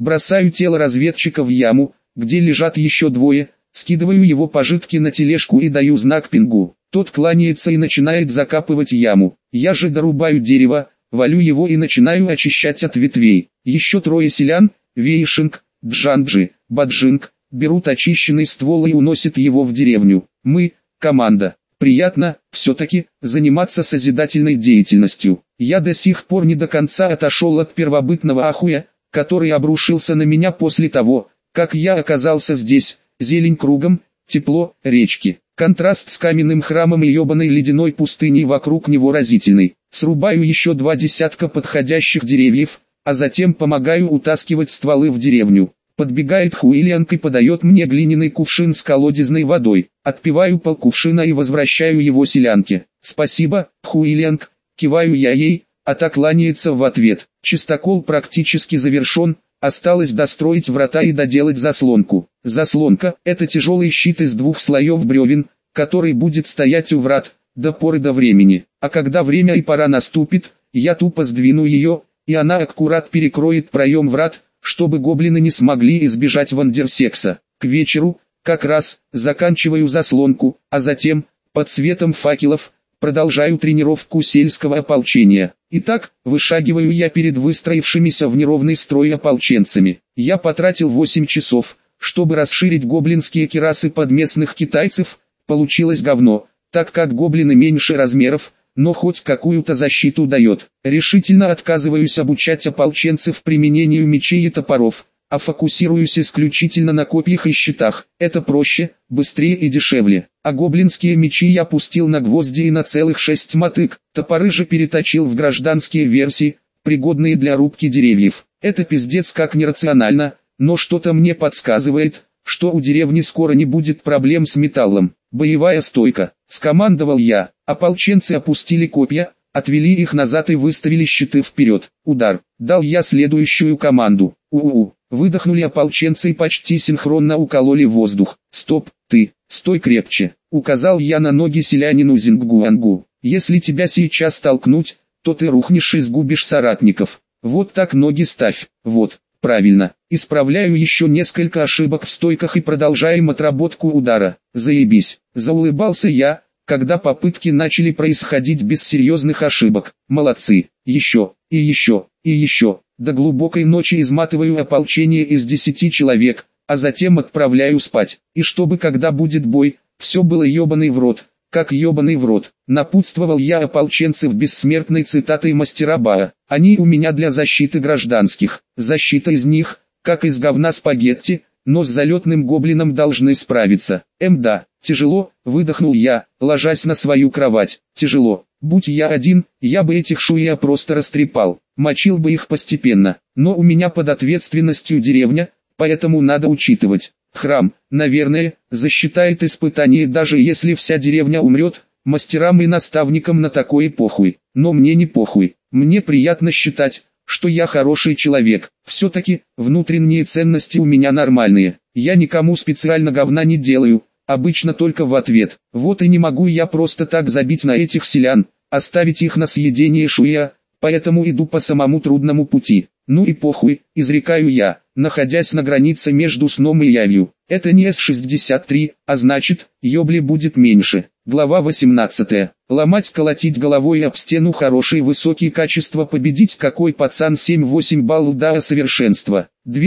Бросаю тело разведчика в яму, где лежат еще двое, скидываю его пожитки на тележку и даю знак Пингу. Тот кланяется и начинает закапывать яму. Я же дорубаю дерево, валю его и начинаю очищать от ветвей. Еще трое селян, Вейшинг, Джанджи, Баджинг, берут очищенный ствол и уносят его в деревню. Мы, команда. Приятно, все-таки, заниматься созидательной деятельностью. Я до сих пор не до конца отошел от первобытного ахуя, который обрушился на меня после того, как я оказался здесь. Зелень кругом, тепло, речки. Контраст с каменным храмом и ебаной ледяной пустыней вокруг него разительный. Срубаю еще 2 десятка подходящих деревьев, а затем помогаю утаскивать стволы в деревню. Подбегает Хуилянг и подает мне глиняный кувшин с колодезной водой. Отпиваю полкувшина и возвращаю его селянке. «Спасибо, Хуилянг», киваю я ей, а та кланяется в ответ. Чистокол практически завершен, осталось достроить врата и доделать заслонку. Заслонка – это тяжелый щит из 2 слоев бревен, который будет стоять у врат, до поры до времени. А когда время и пора наступит, я тупо сдвину ее, и она аккурат перекроет проем врат, чтобы гоблины не смогли избежать вандерсекса. К вечеру, как раз, заканчиваю заслонку, а затем, под светом факелов, продолжаю тренировку сельского ополчения. Итак, вышагиваю я перед выстроившимися в неровный строй ополченцами. Я потратил 8 часов, чтобы расширить гоблинские кирасы под местных китайцев. Получилось говно, так как гоблины меньше размеров, но хоть какую-то защиту дает. Решительно отказываюсь обучать ополченцев применению мечей и топоров, а фокусируюсь исключительно на копьях и щитах. Это проще, быстрее и дешевле. А гоблинские мечи я пустил на гвозди и на целых 6 мотык. Топоры же переточил в гражданские версии, пригодные для рубки деревьев. Это пиздец как нерационально, но что-то мне подсказывает, что у деревни скоро не будет проблем с металлом. Боевая стойка. Скомандовал я. Ополченцы опустили копья, отвели их назад и выставили щиты вперед. Удар. Дал я следующую команду. У-у-у. Выдохнули ополченцы и почти синхронно укололи воздух. Стоп, ты, стой крепче. Указал я на ноги селянину Зинггуангу. Если тебя сейчас толкнуть, то ты рухнешь и сгубишь соратников. Вот так ноги ставь. Вот, правильно. Исправляю еще несколько ошибок в стойках и продолжаем отработку удара. Заебись. Заулыбался я, когда попытки начали происходить без серьезных ошибок. Молодцы. Еще, и еще, и еще. До глубокой ночи изматываю ополчение из 10 человек, а затем отправляю спать. И чтобы когда будет бой, все было ебаный в рот, как ебаный в рот. Напутствовал я ополченцев бессмертной цитатой мастера Баа. Они у меня для защиты гражданских. Защита из них, как из говна спагетти, но с залетным гоблином должны справиться. Да, тяжело, выдохнул я, ложась на свою кровать. Тяжело. Будь я один, я бы этих шуя просто растрепал, мочил бы их постепенно. Но у меня под ответственностью деревня, поэтому надо учитывать. Храм, наверное, засчитает испытание, даже если вся деревня умрет. Мастерам и наставникам на такое похуй. Но мне не похуй. Мне приятно считать, что я хороший человек. Все-таки, внутренние ценности у меня нормальные. Я никому специально говна не делаю, обычно только в ответ. Вот и не могу я просто так забить на этих селян, оставить их на съедение шуя, поэтому иду по самому трудному пути. Ну и похуй, изрекаю я, находясь на границе между сном и явью. Это не С-63, а значит, ёбли будет меньше. Глава 18. Ломать-колотить головой об стену, хорошие высокие качества, победить какой пацан, 7-8 баллов до совершенства.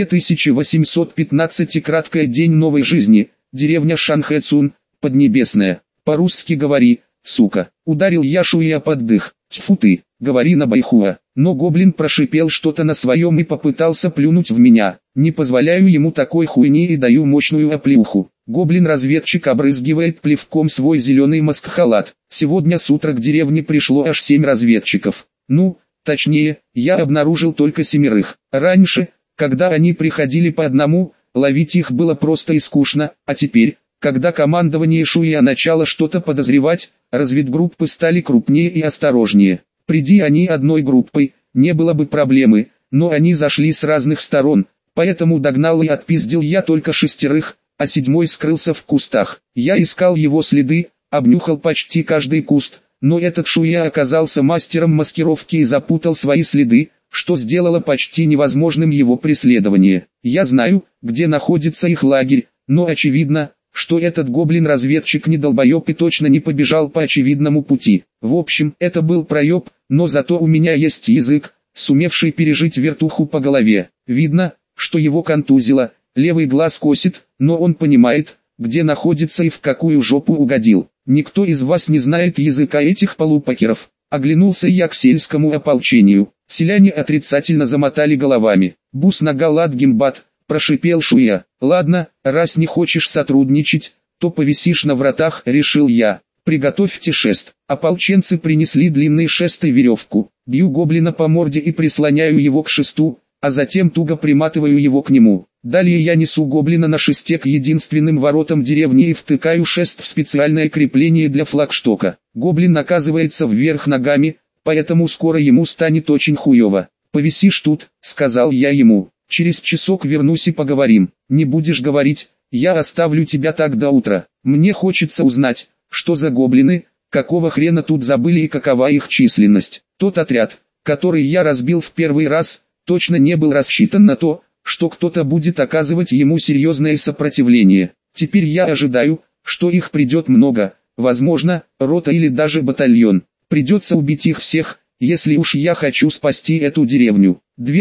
2815 краткая день новой жизни, деревня Шанхэцун, Поднебесная. По-русски говори, сука. Ударил я шуя под дых. Тьфу ты, говори на байхуа. Но гоблин прошипел что-то на своем и попытался плюнуть в меня. Не позволяю ему такой хуйни и даю мощную оплеуху. Гоблин-разведчик обрызгивает плевком свой зеленый маскхалат. Сегодня с утра к деревне пришло аж 7 разведчиков. Ну, точнее, я обнаружил только 7. Раньше, когда они приходили по одному, ловить их было просто и скучно, а теперь, когда командование Шуя начало что-то подозревать, разведгруппы стали крупнее и осторожнее. Приди они одной группой, не было бы проблемы, но они зашли с разных сторон, поэтому догнал и отпиздил я только 6, а 7 скрылся в кустах. Я искал его следы, обнюхал почти каждый куст, но этот Шуя оказался мастером маскировки и запутал свои следы, что сделало почти невозможным его преследование. Я знаю, где находится их лагерь, но очевидно, что этот гоблин-разведчик не долбоеб и точно не побежал по очевидному пути. В общем, это был проеб, но зато у меня есть язык, сумевший пережить вертуху по голове. Видно, что его контузило, левый глаз косит, но он понимает, где находится и в какую жопу угодил. Никто из вас не знает языка этих полупокеров. Оглянулся я к сельскому ополчению. Селяне отрицательно замотали головами. «Бус нагалат гимбат», прошипел Шуя. «Ладно, раз не хочешь сотрудничать, то повисишь на вратах», решил я. «Приготовьте шест». Ополченцы принесли длинный шест и веревку. Бью гоблина по морде и прислоняю его к шесту, а затем туго приматываю его к нему. Далее я несу гоблина на шесте к единственным воротам деревни и втыкаю шест в специальное крепление для флагштока. Гоблин оказывается вверх ногами, поэтому скоро ему станет очень хуево. «Повисишь тут», — сказал я ему. «Через часок вернусь и поговорим». «Не будешь говорить, я оставлю тебя так до утра. Мне хочется узнать, что за гоблины, какого хрена тут забыли и какова их численность». Тот отряд, который я разбил в первый раз, точно не был рассчитан на то, что кто-то будет оказывать ему серьезное сопротивление. Теперь я ожидаю, что их придет много, возможно, рота или даже батальон. Придется убить их всех, если уж я хочу спасти эту деревню.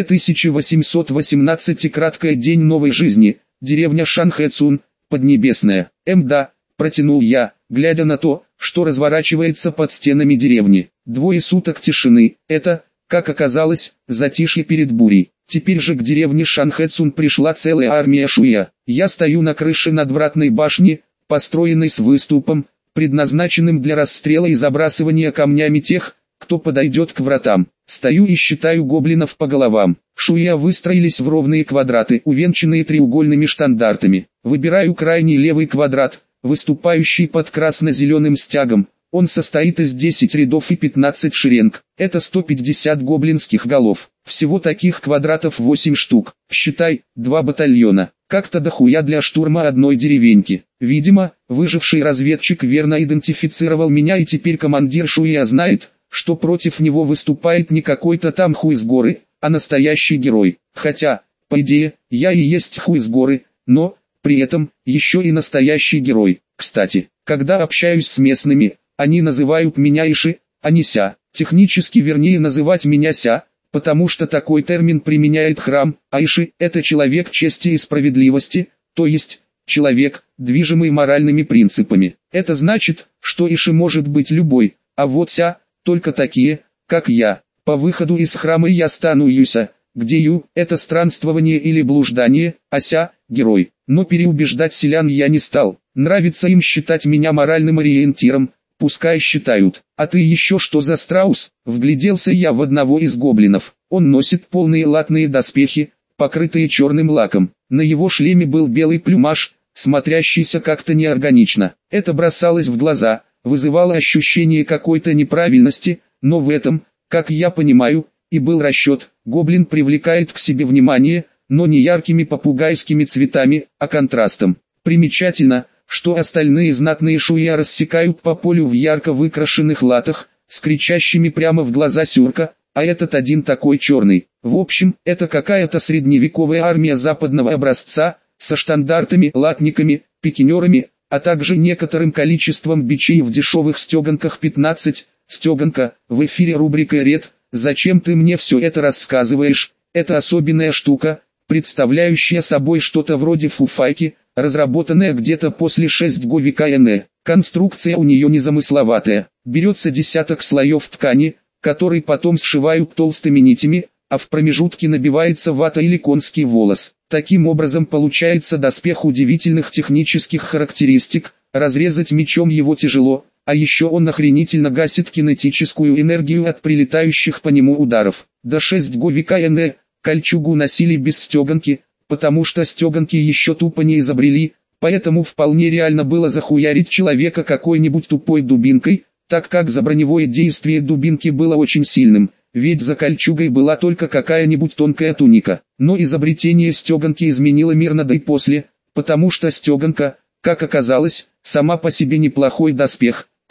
2818 краткое день новой жизни, деревня Шанхэцун, Поднебесная. Да, протянул я, глядя на то, что разворачивается под стенами деревни. 2 суток тишины, это, как оказалось, затишье перед бурей. Теперь же к деревне Шанхэцун пришла целая армия Шуя. Я стою на крыше надвратной башни, построенной с выступом, предназначенным для расстрела и забрасывания камнями тех, кто подойдет к вратам. Стою и считаю гоблинов по головам. Шуя выстроились в ровные квадраты, увенчанные треугольными штандартами. Выбираю крайний левый квадрат, выступающий под красно-зеленым стягом. Он состоит из 10 рядов и 15 шеренг. Это 150 гоблинских голов. Всего таких квадратов 8 штук. Считай, 2 батальона. Как-то дохуя для штурма одной деревеньки. Видимо, выживший разведчик верно идентифицировал меня, и теперь командир Шуя знает, что против него выступает не какой-то там хуй с горы, а настоящий герой. Хотя, по идее, я и есть хуй с горы, но, при этом, еще и настоящий герой. Кстати, когда общаюсь с местными, они называют меня Иши, а не Ся. Технически вернее называть меня Ся, потому что такой термин применяет храм, а Иши – это человек чести и справедливости, то есть, человек, движимый моральными принципами. Это значит, что Иши может быть любой, а вот Ся – только такие, как я. По выходу из храма я стану Юся, где Ю – это странствование или блуждание, а Ся – герой. Но переубеждать селян я не стал. Нравится им считать меня моральным ориентиром. Пускай считают. «А ты еще что за страус?» Вгляделся я в одного из гоблинов. Он носит полные латные доспехи, покрытые черным лаком. На его шлеме был белый плюмаж, смотрящийся как-то неорганично. Это бросалось в глаза, вызывало ощущение какой-то неправильности, но в этом, как я понимаю, и был расчет. Гоблин привлекает к себе внимание, но не яркими попугайскими цветами, а контрастом. Примечательно, что остальные знатные шуя рассекают по полю в ярко выкрашенных латах, с кричащими прямо в глаза сюрка, а этот один такой черный. В общем, это какая-то средневековая армия западного образца, со штандартами, латниками, пикинерами, а также некоторым количеством бичей в дешевых стеганках. 15. Стеганка, в эфире рубрика «Ред», зачем ты мне все это рассказываешь? Это особенная штука, представляющая собой что-то вроде фуфайки, разработанная где-то после 6 века н.э. Конструкция у нее незамысловатая. Берется десяток слоев ткани, который потом сшивают толстыми нитями, а в промежутке набивается вата или конский волос. Таким образом получается доспех удивительных технических характеристик. Разрезать мечом его тяжело, а еще он охренительно гасит кинетическую энергию от прилетающих по нему ударов. До 6 века н.э. кольчугу носили без стеганки, потому что стеганки еще тупо не изобрели, поэтому вполне реально было захуярить человека какой-нибудь тупой дубинкой, так как заброневое действие дубинки было очень сильным, ведь за кольчугой была только какая-нибудь тонкая туника. Но изобретение стеганки изменило мир на до и после, потому что стеганка, как оказалось, сама по себе неплохой доспех,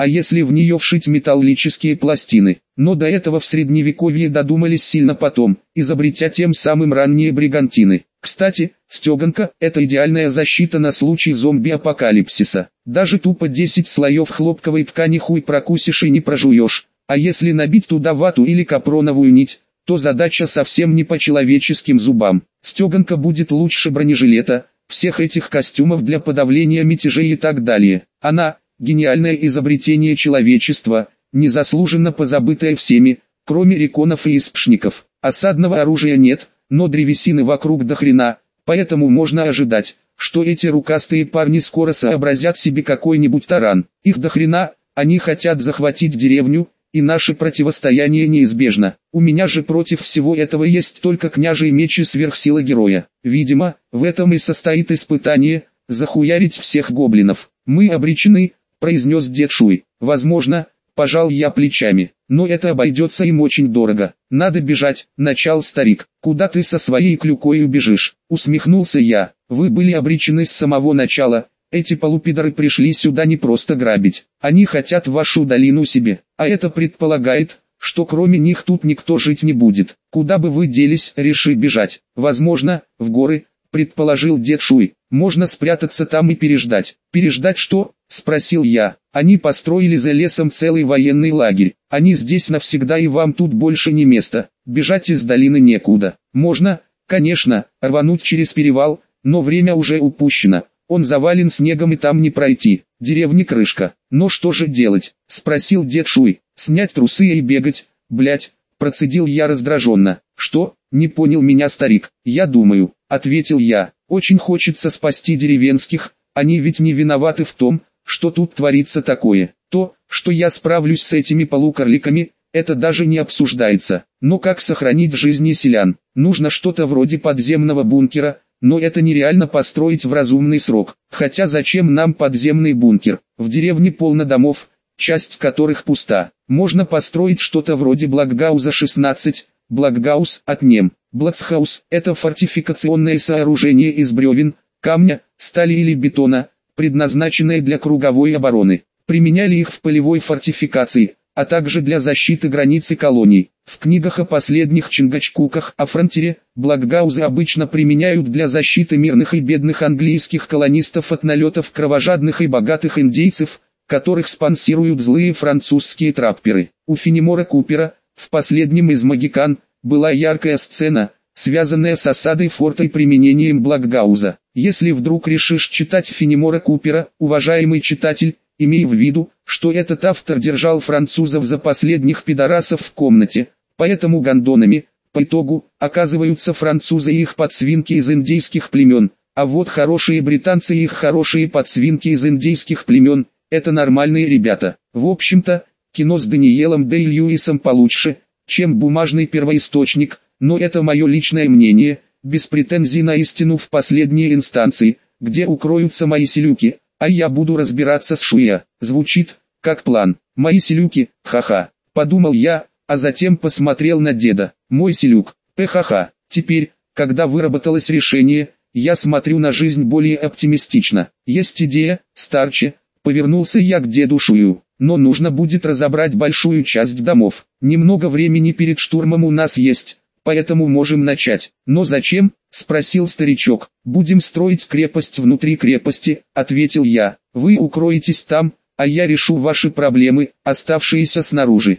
А если в нее вшить металлические пластины? Но до этого в средневековье додумались сильно потом, изобретя тем самым ранние бригантины. Кстати, стеганка – это идеальная защита на случай зомби-апокалипсиса. Даже тупо 10 слоев хлопковой ткани хуй прокусишь и не прожуешь. А если набить туда вату или капроновую нить, то задача совсем не по человеческим зубам. Стеганка будет лучше бронежилета, всех этих костюмов для подавления мятежей и так далее. Она – гениальное изобретение человечества, незаслуженно позабытое всеми, кроме реконов и испшников. Осадного оружия нет, но древесины вокруг до хрена, поэтому можно ожидать, что эти рукастые парни скоро сообразят себе какой-нибудь таран. Их до хрена, они хотят захватить деревню, и наше противостояние неизбежно. У меня же против всего этого есть только княжий меч и сверхсила героя. Видимо, в этом и состоит испытание, захуярить всех гоблинов. Мы обречены, произнес дед Шуй. Возможно, пожал я плечами, но это обойдется им очень дорого. Надо бежать, начал старик. Куда ты со своей клюкой убежишь? Усмехнулся я. Вы были обречены с самого начала. Эти полупидоры пришли сюда не просто грабить. Они хотят вашу долину себе. А это предполагает, что кроме них тут никто жить не будет. Куда бы вы делись, реши бежать. Возможно, в горы, предположил дед Шуй. Можно спрятаться там и переждать. Переждать что? Спросил я. Они построили за лесом целый военный лагерь. Они здесь навсегда и вам тут больше не место. Бежать из долины некуда. Можно, конечно, рвануть через перевал, но время уже упущено. Он завален снегом и там не пройти. Деревня крышка. Но что же делать? Спросил дед Шуй. Снять трусы и бегать, блять, процедил я раздраженно. Что? Не понял меня старик. Я думаю, ответил я. Очень хочется спасти деревенских, они ведь не виноваты в том, что тут творится такое. То, что я справлюсь с этими полукарликами, это даже не обсуждается. Но как сохранить жизни селян? Нужно что-то вроде подземного бункера, но это нереально построить в разумный срок. Хотя зачем нам подземный бункер? В деревне полно домов, часть которых пуста. Можно построить что-то вроде Блокгауза 16, Блокгаус от нем. Блацхаус – это фортификационное сооружение из бревен, камня, стали или бетона, предназначенное для круговой обороны. Применяли их в полевой фортификации, а также для защиты границы колоний. В книгах о последних Чингачгуках о фронтире, блокгаузы обычно применяют для защиты мирных и бедных английских колонистов от налетов кровожадных и богатых индейцев, которых спонсируют злые французские трапперы. У Фенемора Купера, в последнем из «Магикан», была яркая сцена, связанная с осадой форта и применением блокгауза. Если вдруг решишь читать Фенемора Купера, уважаемый читатель, имей в виду, что этот автор держал французов за последних пидорасов в комнате, поэтому гондонами, по итогу, оказываются французы и их подсвинки из индейских племен, а вот хорошие британцы и их хорошие подсвинки из индейских племен, это нормальные ребята. В общем-то, кино с Даниэлом Дэй-Льюисом получше, чем бумажный первоисточник, но это мое личное мнение, без претензий на истину в последней инстанции, где укроются мои селюки, а я буду разбираться с Шуя. Звучит, как план. Мои селюки, ха-ха, подумал я, а затем посмотрел на деда. Мой селюк, ха-ха. Теперь, когда выработалось решение, я смотрю на жизнь более оптимистично. Есть идея, старче, повернулся я к деду Шую. Но нужно будет разобрать большую часть домов. Немного времени перед штурмом у нас есть, поэтому можем начать. Но зачем? Спросил старичок. Будем строить крепость внутри крепости, ответил я. Вы укроетесь там, а я решу ваши проблемы, оставшиеся снаружи.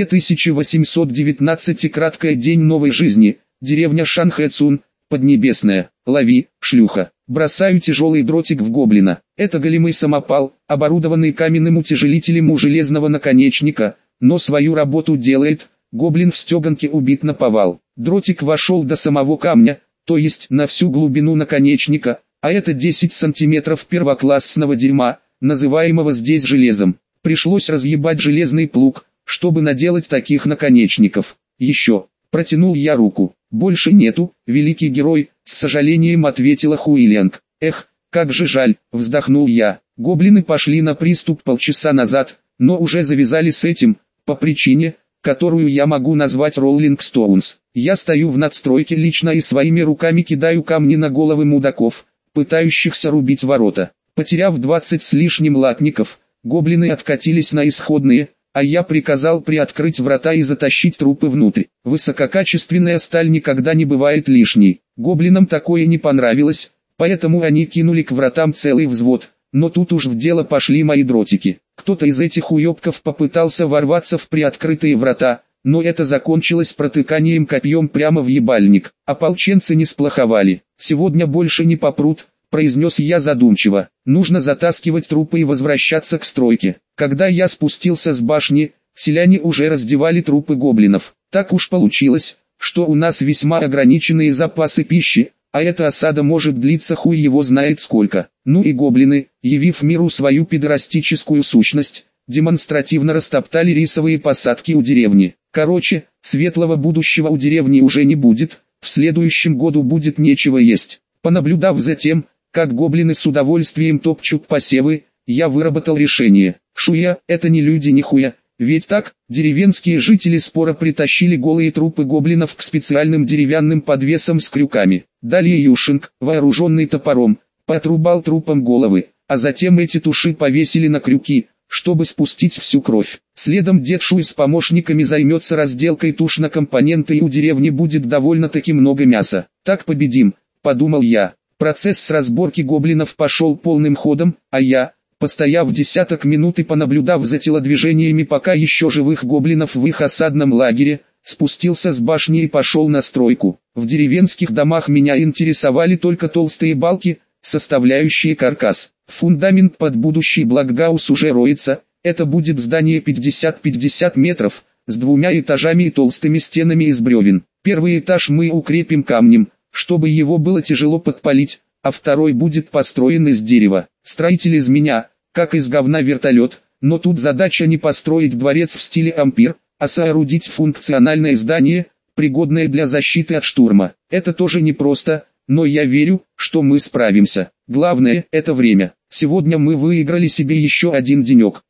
2819 краткая день новой жизни, деревня Шанхэцун, Поднебесная. Лови, шлюха. Бросаю тяжелый дротик в гоблина. Это големый самопал, оборудованный каменным утяжелителем у железного наконечника, но свою работу делает. Гоблин в стеганке убит наповал. Дротик вошел до самого камня, то есть на всю глубину наконечника, а это 10 сантиметров первоклассного дерьма, называемого здесь железом. Пришлось разъебать железный плуг, чтобы наделать таких наконечников. Еще, протянул я руку. Больше нету, великий герой, с сожалением ответила Хуилянг. Эх, как же жаль, вздохнул я. Гоблины пошли на приступ полчаса назад, но уже завязали с этим, по причине, которую я могу назвать Роллинг Стоунс. Я стою в надстройке лично и своими руками кидаю камни на головы мудаков, пытающихся рубить ворота. Потеряв 20 с лишним латников, Гоблины откатились на исходные, а я приказал приоткрыть врата и затащить трупы внутрь. Высококачественная сталь никогда не бывает лишней. Гоблинам такое не понравилось, поэтому они кинули к вратам целый взвод. Но тут уж в дело пошли мои дротики. Кто-то из этих уёбков попытался ворваться в приоткрытые врата, но это закончилось протыканием копьем прямо в ебальник. Ополченцы не сплоховали. «Сегодня больше не попрут», — произнес я задумчиво. «Нужно затаскивать трупы и возвращаться к стройке». Когда я спустился с башни, селяне уже раздевали трупы гоблинов. Так уж получилось, что у нас весьма ограниченные запасы пищи, а эта осада может длиться хуй его знает сколько. Ну и гоблины, явив миру свою педорастическую сущность, демонстративно растоптали рисовые посадки у деревни. Короче, светлого будущего у деревни уже не будет, в следующем году будет нечего есть. Понаблюдав за тем, как гоблины с удовольствием топчут посевы, я выработал решение. Шуя, это не люди нихуя, ведь так, деревенские жители споро притащили голые трупы гоблинов к специальным деревянным подвесам с крюками. Далее Юшинг, вооруженный топором, поотрубал трупам головы, а затем эти туши повесили на крюки, чтобы спустить всю кровь. Следом дед Шуй с помощниками займется разделкой туш на компоненты, и у деревни будет довольно-таки много мяса. Так победим, подумал я. Процесс с разборки гоблинов пошел полным ходом, а я, постояв десяток минут и понаблюдав за телодвижениями пока еще живых гоблинов в их осадном лагере, спустился с башни и пошел на стройку. В деревенских домах меня интересовали только толстые балки, составляющие каркас. Фундамент под будущий блокгаус уже роется, это будет здание 50-50 метров, с 2 этажами и толстыми стенами из бревен. Первый этаж мы укрепим камнем, чтобы его было тяжело подпалить, а второй будет построен из дерева. Строитель из меня, как из говна вертолет, но тут задача не построить дворец в стиле ампир, а соорудить функциональное здание, пригодное для защиты от штурма. Это тоже непросто, но я верю, что мы справимся. Главное – это время. Сегодня мы выиграли себе еще один денек.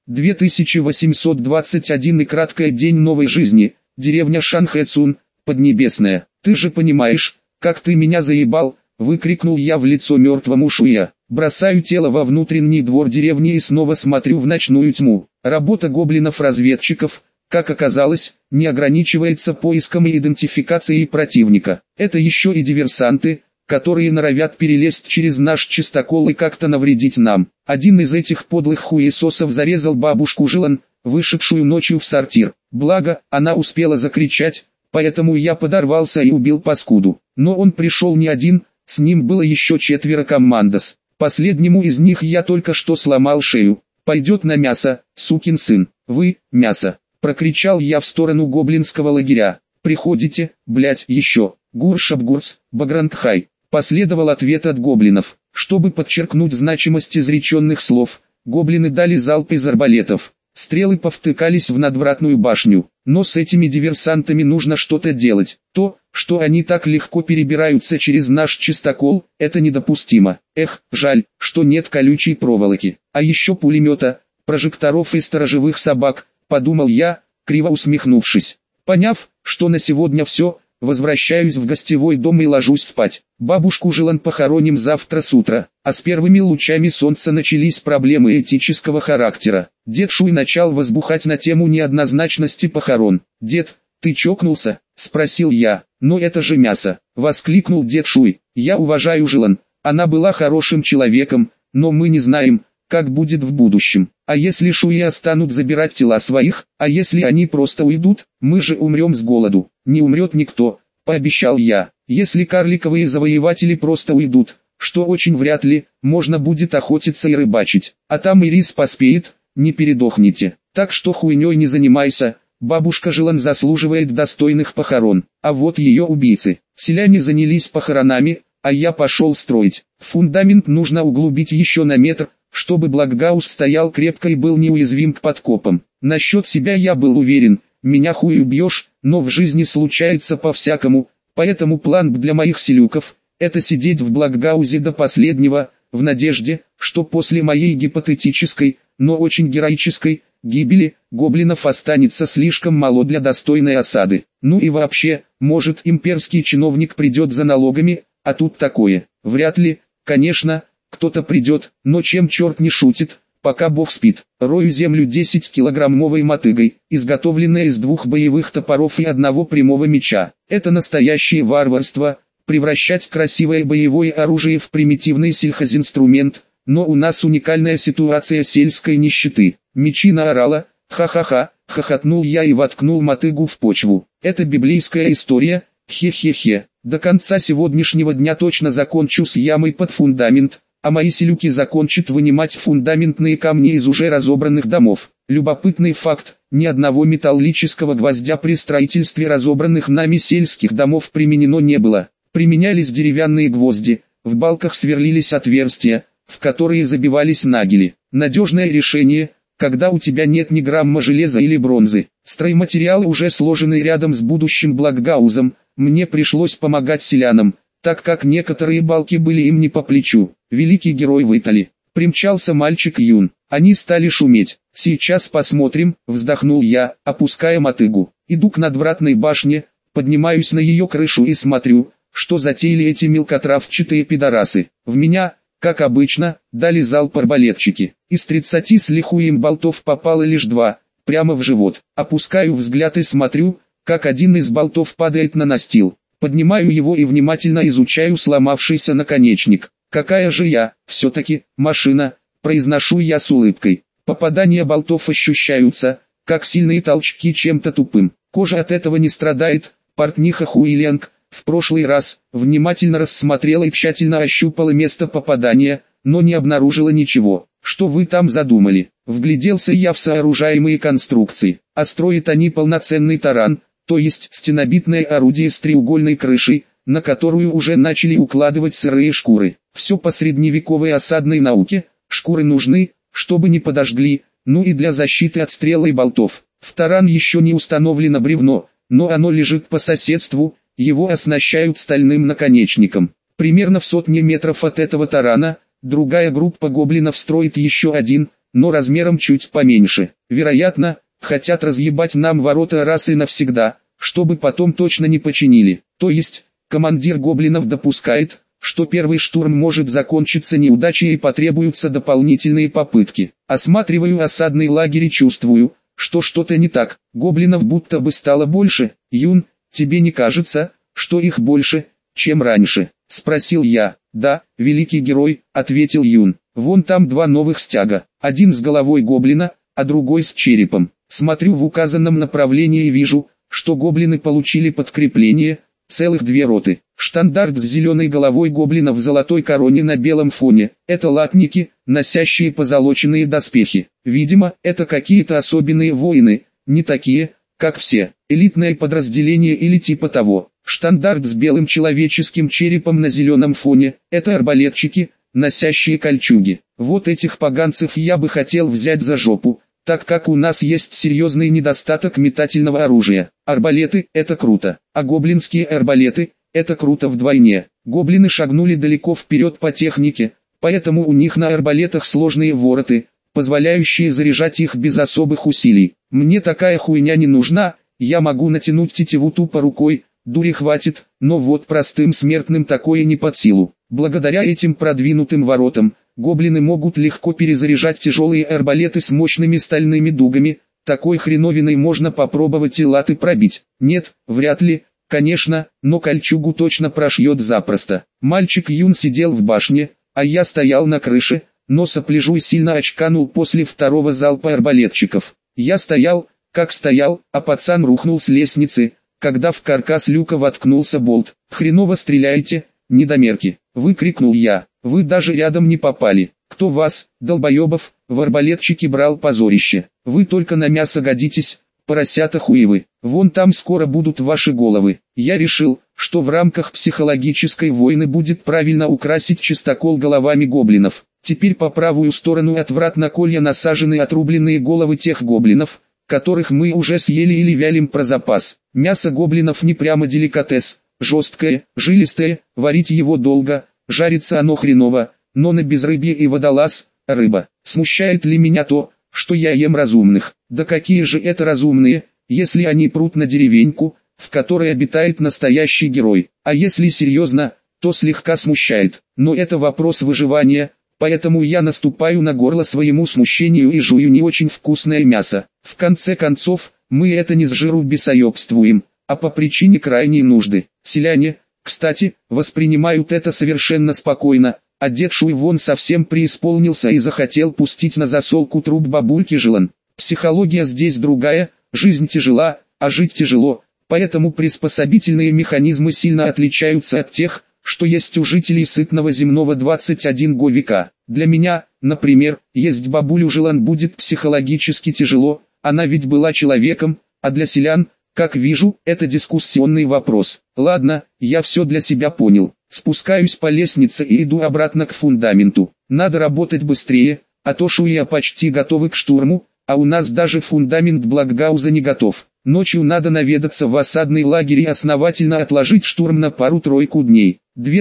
2821 и краткое день новой жизни. Деревня Шанхэцун, Поднебесная. Ты же понимаешь, как ты меня заебал, выкрикнул я в лицо мертвому Шуя. Бросаю тело во внутренний двор деревни и снова смотрю в ночную тьму. Работа гоблинов-разведчиков, как оказалось, не ограничивается поиском и идентификацией противника. Это еще и диверсанты, которые норовят перелезть через наш чистокол и как-то навредить нам. Один из этих подлых хуесосов зарезал бабушку Жилан, вышедшую ночью в сортир. Благо, она успела закричать, поэтому я подорвался и убил паскуду. Но он пришел не один, с ним было еще 4 командос. Последнему из них я только что сломал шею. «Пойдет на мясо, сукин сын, вы, мясо!» Прокричал я в сторону гоблинского лагеря. «Приходите, блять, еще!» «Гуршабгурс, Багрантхай!» Последовал ответ от гоблинов. Чтобы подчеркнуть значимость изреченных слов, гоблины дали залп из арбалетов. Стрелы повтыкались в надвратную башню. Но с этими диверсантами нужно что-то делать. То, что они так легко перебираются через наш чистокол, это недопустимо. Эх, жаль, что нет колючей проволоки. А еще пулемета, прожекторов и сторожевых собак, подумал я, криво усмехнувшись. Поняв, что на сегодня все, возвращаюсь в гостевой дом и ложусь спать. Бабушку Жилан похороним завтра с утра, а с первыми лучами солнца начались проблемы этического характера. Дед Шуй начал возбухать на тему неоднозначности похорон. «Дед, ты чокнулся?» – спросил я. «Но это же мясо!» – воскликнул дед Шуй. «Я уважаю Жилан, она была хорошим человеком, но мы не знаем, как будет в будущем. А если Шуи станут забирать тела своих, а если они просто уйдут, мы же умрем с голоду». «Не умрет никто», – пообещал я. «Если карликовые завоеватели просто уйдут, что очень вряд ли, можно будет охотиться и рыбачить. А там и рис поспеет, не передохните. Так что хуйней не занимайся, бабушка Жилан заслуживает достойных похорон». А вот ее убийцы. Селяне занялись похоронами, а я пошел строить. Фундамент нужно углубить еще на метр, чтобы блокгаус стоял крепко и был неуязвим к подкопам. Насчет себя я был уверен, меня хуй убьешь, но в жизни случается по-всякому, поэтому план для моих селюков – это сидеть в блокгаузе до последнего, в надежде, что после моей гипотетической, но очень героической, гибели, гоблинов останется слишком мало для достойной осады. Ну и вообще, может имперский чиновник придет за налогами, а тут такое. Вряд ли, конечно, кто-то придет, но чем черт не шутит, пока Бог спит. Рою землю 10-килограммовой мотыгой, изготовленной из 2 боевых топоров и 1 прямого меча. Это настоящее варварство, превращать красивое боевое оружие в примитивный сельхозинструмент, но у нас уникальная ситуация сельской нищеты. Мечи наорала, ха-ха-ха, хохотнул я и воткнул мотыгу в почву. Это библейская история, хе-хе-хе. До конца сегодняшнего дня точно закончу с ямой под фундамент, а мои селюки закончат вынимать фундаментные камни из уже разобранных домов. Любопытный факт, ни одного металлического гвоздя при строительстве разобранных нами сельских домов применено не было. Применялись деревянные гвозди, в балках сверлились отверстия, в которые забивались нагели. Надежное решение, когда у тебя нет ни грамма железа или бронзы. Стройматериалы уже сложены рядом с будущим блокгаузом, мне пришлось помогать селянам, так как некоторые балки были им не по плечу. Великий герой в Италии. Примчался мальчик Юн. Они стали шуметь. Сейчас посмотрим, вздохнул я, опуская мотыгу. Иду к надвратной башне, поднимаюсь на ее крышу и смотрю, что затеяли эти мелкотравчатые пидорасы. В меня, как обычно, дали залп арбалетчики. Из 30 с лихуем болтов попало лишь 2, прямо в живот. Опускаю взгляд и смотрю, как один из болтов падает на настил. Поднимаю его и внимательно изучаю сломавшийся наконечник. Какая же я, все-таки, машина, произношу я с улыбкой. Попадания болтов ощущаются, как сильные толчки чем-то тупым. Кожа от этого не страдает. Портниха Хуилянг в прошлый раз внимательно рассмотрела и тщательно ощупала место попадания, но не обнаружила ничего. Что вы там задумали? Вгляделся я в сооружаемые конструкции. А строят они полноценный таран, то есть стенобитное орудие с треугольной крышей, на которую уже начали укладывать сырые шкуры. Все по средневековой осадной науке, шкуры нужны, чтобы не подожгли, ну и для защиты от стрел и болтов. В таран еще не установлено бревно, но оно лежит по соседству, его оснащают стальным наконечником. Примерно в 100 метров от этого тарана, другая группа гоблинов строит еще один, но размером чуть поменьше. Вероятно, хотят разъебать нам ворота раз и навсегда, чтобы потом точно не починили. То есть, командир гоблинов допускает, что первый штурм может закончиться неудачей и потребуются дополнительные попытки. Осматриваю осадный лагерь и чувствую, что что-то не так. Гоблинов будто бы стало больше. Юн, тебе не кажется, что их больше, чем раньше? Спросил я. Да, великий герой, ответил Юн. Вон там 2 новых стяга. Один с головой гоблина, а другой с черепом. Смотрю в указанном направлении и вижу, что гоблины получили подкрепление, целых 2 роты. Штандарт с зеленой головой гоблина в золотой короне на белом фоне. Это латники, носящие позолоченные доспехи. Видимо, это какие-то особенные воины, не такие, как все. Элитное подразделение или типа того. Штандарт с белым человеческим черепом на зеленом фоне. Это арбалетчики, носящие кольчуги. Вот этих поганцев я бы хотел взять за жопу, так как у нас есть серьезный недостаток метательного оружия. Арбалеты – это круто, а гоблинские арбалеты – это круто вдвойне. Гоблины шагнули далеко вперед по технике, поэтому у них на арбалетах сложные вороты, позволяющие заряжать их без особых усилий. Мне такая хуйня не нужна, я могу натянуть тетиву тупо рукой, дури хватит, но вот простым смертным такое не под силу. Благодаря этим продвинутым воротам, гоблины могут легко перезаряжать тяжелые арбалеты с мощными стальными дугами, такой хреновиной можно попробовать и латы пробить. Нет, вряд ли, конечно, но кольчугу точно прошьет запросто. Мальчик Юн сидел в башне, а я стоял на крыше, но сопляжуй сильно очканул после 2-го залпа арбалетчиков. Я стоял, как стоял, а пацан рухнул с лестницы, когда в каркас люка воткнулся болт. «Хреново стреляете, недомерки!» — выкрикнул я. «Вы даже рядом не попали. Кто вас, долбоебов, в арбалетчики брал позорище? Вы только на мясо годитесь, поросята хуевы. Вон там скоро будут ваши головы». Я решил, что в рамках психологической войны будет правильно украсить чистокол головами гоблинов. Теперь по правую сторону от врат на колья насажены отрубленные головы тех гоблинов, которых мы уже съели или вялим про запас. Мясо гоблинов не прямо деликатес, жесткое, жилистое, варить его долго, жарится оно хреново, но на безрыбье и водолаз, рыба. Смущает ли меня то, что я ем разумных? Да какие же это разумные, если они прут на деревеньку, в которой обитает настоящий герой? А если серьезно, то слегка смущает. Но это вопрос выживания, поэтому я наступаю на горло своему смущению и жую не очень вкусное мясо. В конце концов, мы это не с жиру бесоебствуем, а по причине крайней нужды. Селяне, кстати, воспринимают это совершенно спокойно, а дед Шуй вон совсем преисполнился и захотел пустить на засолку труп бабульки Жилан. Психология здесь другая, жизнь тяжела, а жить тяжело, поэтому приспособительные механизмы сильно отличаются от тех, что есть у жителей сытного земного 21 века. Для меня, например, есть бабулю Жилан будет психологически тяжело, она ведь была человеком, а для селян, как вижу, это дискуссионный вопрос. Ладно, я все для себя понял. Спускаюсь по лестнице и иду обратно к фундаменту. Надо работать быстрее, а то Шуя почти готовы к штурму, а у нас даже фундамент Блокгауза не готов. Ночью надо наведаться в осадный лагерь и основательно отложить штурм на пару-тройку дней.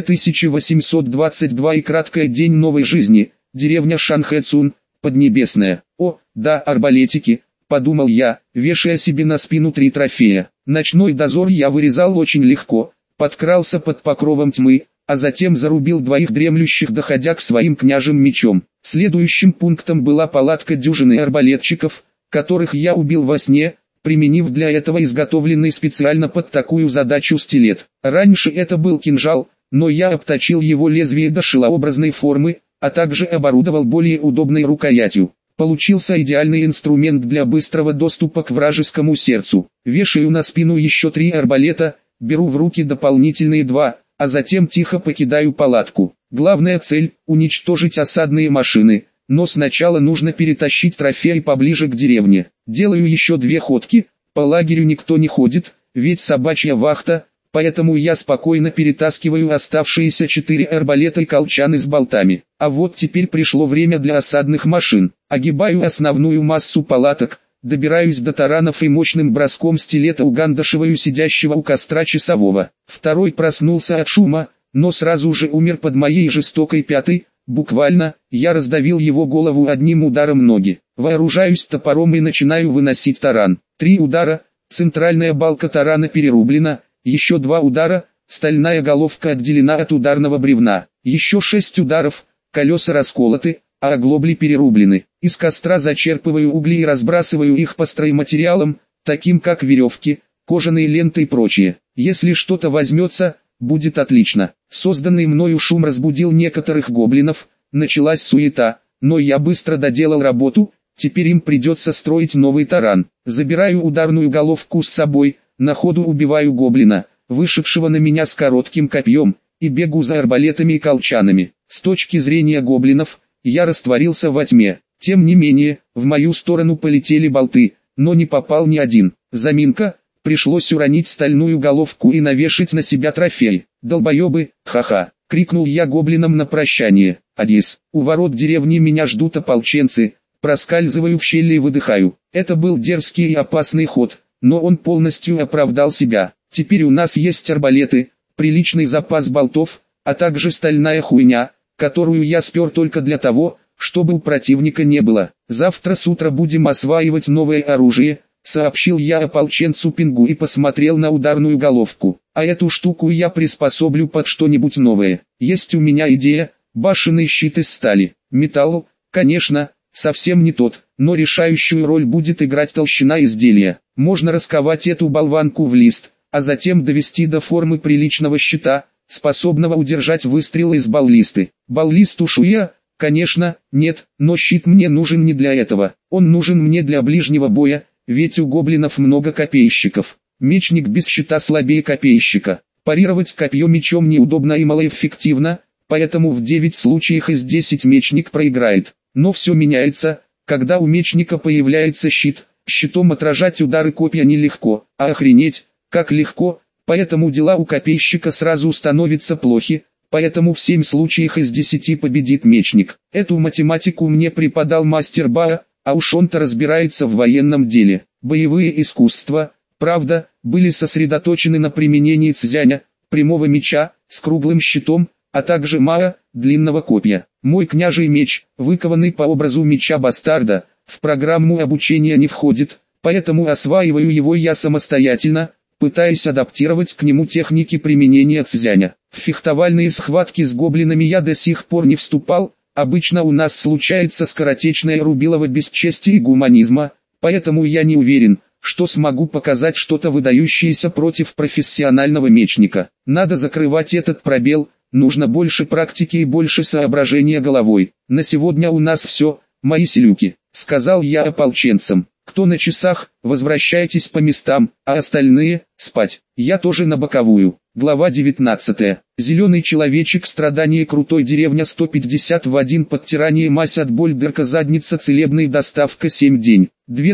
2822 и краткая день новой жизни, деревня Шанхэцун, Поднебесная. О, да, арбалетики, подумал я, вешая себе на спину 3 трофея. Ночной дозор я вырезал очень легко, подкрался под покровом тьмы, а затем зарубил 2 дремлющих, доходя к своим княжим мечом. Следующим пунктом была палатка дюжины арбалетчиков, которых я убил во сне, применив для этого изготовленный специально под такую задачу стилет. Раньше это был кинжал, но я обточил его лезвие до шилообразной формы, а также оборудовал более удобной рукоятью. Получился идеальный инструмент для быстрого доступа к вражескому сердцу. Вешаю на спину еще 3 арбалета, беру в руки дополнительные 2, а затем тихо покидаю палатку. Главная цель – уничтожить осадные машины, но сначала нужно перетащить трофеи поближе к деревне. Делаю еще 2 ходки, по лагерю никто не ходит, ведь собачья вахта, поэтому я спокойно перетаскиваю оставшиеся 4 арбалета и колчаны с болтами. А вот теперь пришло время для осадных машин. Огибаю основную массу палаток, добираюсь до таранов и мощным броском стилета угандашиваю сидящего у костра часового. Второй проснулся от шума, но сразу же умер под моей жестокой пятой. Буквально, я раздавил его голову одним ударом ноги. Вооружаюсь топором и начинаю выносить таран. 3 удара, центральная балка тарана перерублена, еще 2 удара, стальная головка отделена от ударного бревна. Еще 6 ударов, колеса расколоты, а оглобли перерублены. Из костра зачерпываю угли и разбрасываю их по стройматериалам, таким как веревки, кожаные ленты и прочее. Если что-то возьмется, будет отлично. Созданный мною шум разбудил некоторых гоблинов, началась суета, но я быстро доделал работу, теперь им придется строить новый таран. Забираю ударную головку с собой, на ходу убиваю гоблина, вышедшего на меня с коротким копьем, и бегу за арбалетами и колчанами. С точки зрения гоблинов, я растворился во тьме. Тем не менее, в мою сторону полетели болты, но не попал ни один. Заминка. Пришлось уронить стальную головку и навешать на себя трофей. «Долбоебы, ха-ха!» — крикнул я гоблинам на прощание. «Адис!» У ворот деревни меня ждут ополченцы. Проскальзываю в щели и выдыхаю. Это был дерзкий и опасный ход, но он полностью оправдал себя. Теперь у нас есть арбалеты, приличный запас болтов, а также стальная хуйня, которую я спер только для того, чтобы у противника не было. Завтра с утра будем осваивать новое оружие, сообщил я ополченцу Пингу и посмотрел на ударную головку. А эту штуку я приспособлю под что-нибудь новое. Есть у меня идея, башенный щит из стали. Металл, конечно, совсем не тот, но решающую роль будет играть толщина изделия. Можно расковать эту болванку в лист, а затем довести до формы приличного щита, способного удержать выстрелы из баллисты. Баллисту Шуя, конечно, нет, но щит мне нужен не для этого. Он нужен мне для ближнего боя, ведь у гоблинов много копейщиков. Мечник без щита слабее копейщика. Парировать копье мечом неудобно и малоэффективно, поэтому в 9 случаях из 10 мечник проиграет. Но все меняется, когда у мечника появляется щит. Щитом отражать удары копья нелегко, а охренеть, как легко, поэтому дела у копейщика сразу становятся плохи, поэтому в 7 случаях из 10 победит мечник. Эту математику мне преподал мастер Баа, а уж он-то разбирается в военном деле. Боевые искусства, правда, были сосредоточены на применении цзяня, прямого меча, с круглым щитом, а также маа, длинного копья. Мой княжий меч, выкованный по образу меча бастарда, в программу обучения не входит, поэтому осваиваю его я самостоятельно, пытаясь адаптировать к нему техники применения цзяня. В фехтовальные схватки с гоблинами я до сих пор не вступал, Обычно у нас случается скоротечное рубилово бесчестия и гуманизма, поэтому я не уверен, что смогу показать что-то выдающееся против профессионального мечника. Надо закрывать этот пробел, нужно больше практики и больше соображения головой. На сегодня у нас все, мои селюки, сказал я ополченцам. Кто на часах, возвращайтесь по местам, а остальные – спать. Я тоже на боковую. Глава 19. Зеленый человечек, страдание крутой, деревня 151, подтирание, мазь от боль, дырка, задница, целебная доставка, 7 день.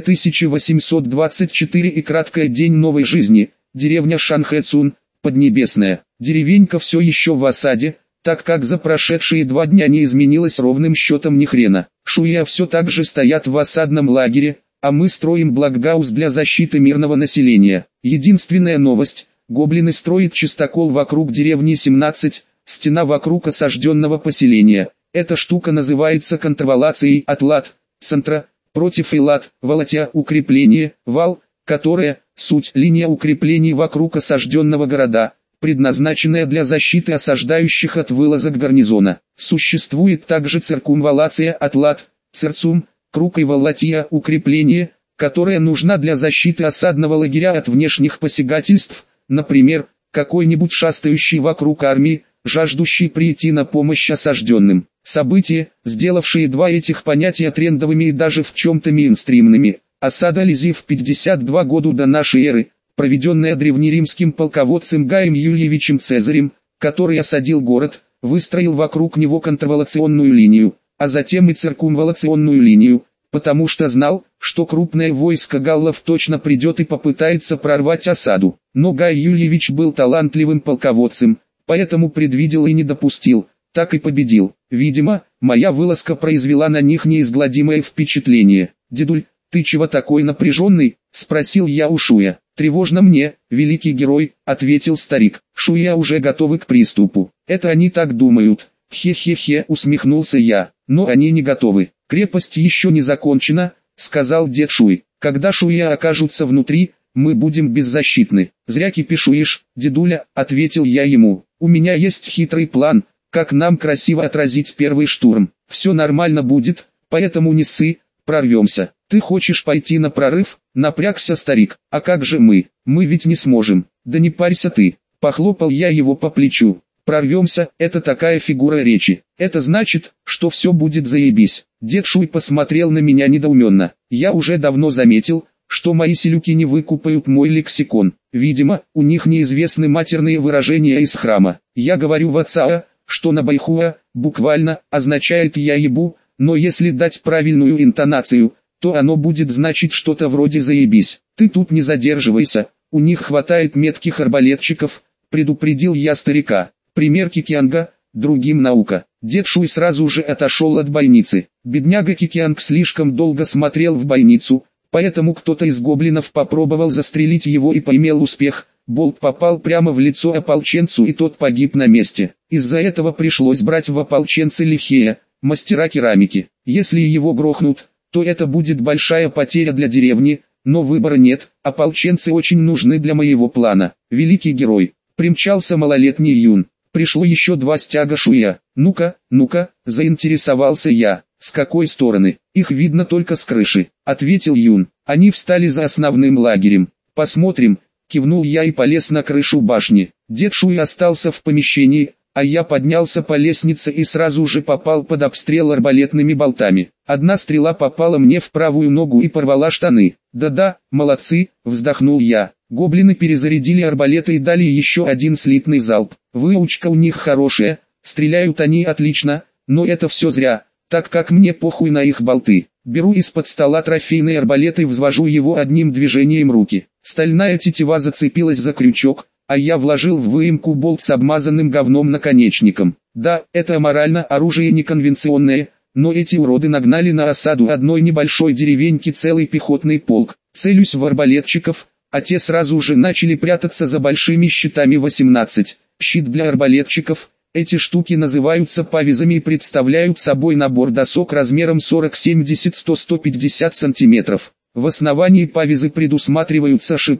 2824 и краткая день новой жизни. Деревня Шанхэцун, Поднебесная. Деревенька все еще в осаде, так как за прошедшие 2 дня не изменилось ровным счетом ни хрена. Шуя все так же стоят в осадном лагере, а мы строим блокгаус для защиты мирного населения. Единственная новость: гоблины строят чистокол вокруг деревни 17, стена вокруг осажденного поселения. Эта штука называется контрвалацией от лад, центра, против и лад, волотя, укрепление, вал, которая, суть, линия укреплений вокруг осажденного города, предназначенная для защиты осаждающих от вылазок гарнизона. Существует также циркумвалация от лад, цирцум, круг и волотия, укрепление, которое нужна для защиты осадного лагеря от внешних посягательств, например, какой-нибудь шастающий вокруг армии, жаждущий прийти на помощь осажденным. События, сделавшие 2 этих понятия трендовыми и даже в чем-то мейнстримными. Осада Лизи в 52 года до нашей эры, проведенная древнеримским полководцем Гаем Юльевичем Цезарем, который осадил город, выстроил вокруг него контрвалационную линию, а затем и циркумвалационную линию, потому что знал, что крупное войско галлов точно придет и попытается прорвать осаду. Но Гай Юльевич был талантливым полководцем, поэтому предвидел и не допустил, так и победил. Видимо, моя вылазка произвела на них неизгладимое впечатление. «Дедуль, ты чего такой напряженный?» – спросил я у Шуя. «Тревожно мне, великий герой», – ответил старик. «Шуя уже готовы к приступу». «Это они так думают». «Хе-хе-хе», – усмехнулся я. «Но они не готовы. Крепость еще не закончена», – сказал дед Шуй. «Когда Шуя окажутся внутри, мы будем беззащитны». «Зря кипишуешь, дедуля», – ответил я ему. «У меня есть хитрый план, как нам красиво отразить первый штурм. Все нормально будет, поэтому не ссы, прорвемся». «Ты хочешь пойти на прорыв?» – напрягся старик. «А как же мы? Мы ведь не сможем». «Да не парься ты», – похлопал я его по плечу. «Прорвемся» – это такая фигура речи. Это значит, что все будет заебись. Дед Шуй посмотрел на меня недоуменно. Я уже давно заметил, что мои селюки не выкупают мой лексикон. Видимо, у них неизвестны матерные выражения из храма. Я говорю «вацаа», что на байхуа, буквально, означает «я ебу», но если дать правильную интонацию, то оно будет значить что-то вроде «заебись». «Ты тут не задерживайся, у них хватает метких арбалетчиков», предупредил я старика. Пример Кикианга, другим наука. Дед Шуй сразу же отошел от бойницы. Бедняга Кикианг слишком долго смотрел в бойницу, поэтому кто-то из гоблинов попробовал застрелить его и поимел успех. Болт попал прямо в лицо ополченцу, и тот погиб на месте. Из-за этого пришлось брать в ополченцы Лихея, мастера керамики. Если его грохнут, то это будет большая потеря для деревни, но выбора нет, ополченцы очень нужны для моего плана. Великий герой. Примчался малолетний Юн. Пришло еще 2 стяга Шуя. «Ну-ка, заинтересовался я. С какой стороны?» «Их видно только с крыши», — ответил Юн. «Они встали за основным лагерем. Посмотрим», — кивнул я и полез на крышу башни. Дед Шуй остался в помещении, а я поднялся по лестнице и сразу же попал под обстрел арбалетными болтами. Одна стрела попала мне в правую ногу и порвала штаны. «Да-да, молодцы», — вздохнул я. Гоблины перезарядили арбалеты и дали еще один слитный залп. Выучка у них хорошая, стреляют они отлично, но это все зря, так как мне похуй на их болты. Беру из-под стола трофейный арбалет и взвожу его одним движением руки. Стальная тетива зацепилась за крючок, а я вложил в выемку болт с обмазанным говном наконечником. Да, это аморально, оружие неконвенционное, но эти уроды нагнали на осаду одной небольшой деревеньки целый пехотный полк. Целюсь в арбалетчиков, а те сразу же начали прятаться за большими щитами 18. Щит для арбалетчиков. Эти штуки называются павизами и представляют собой набор досок размером 40, 70, 100, 150 см. В основании павизы предусматриваются шипы,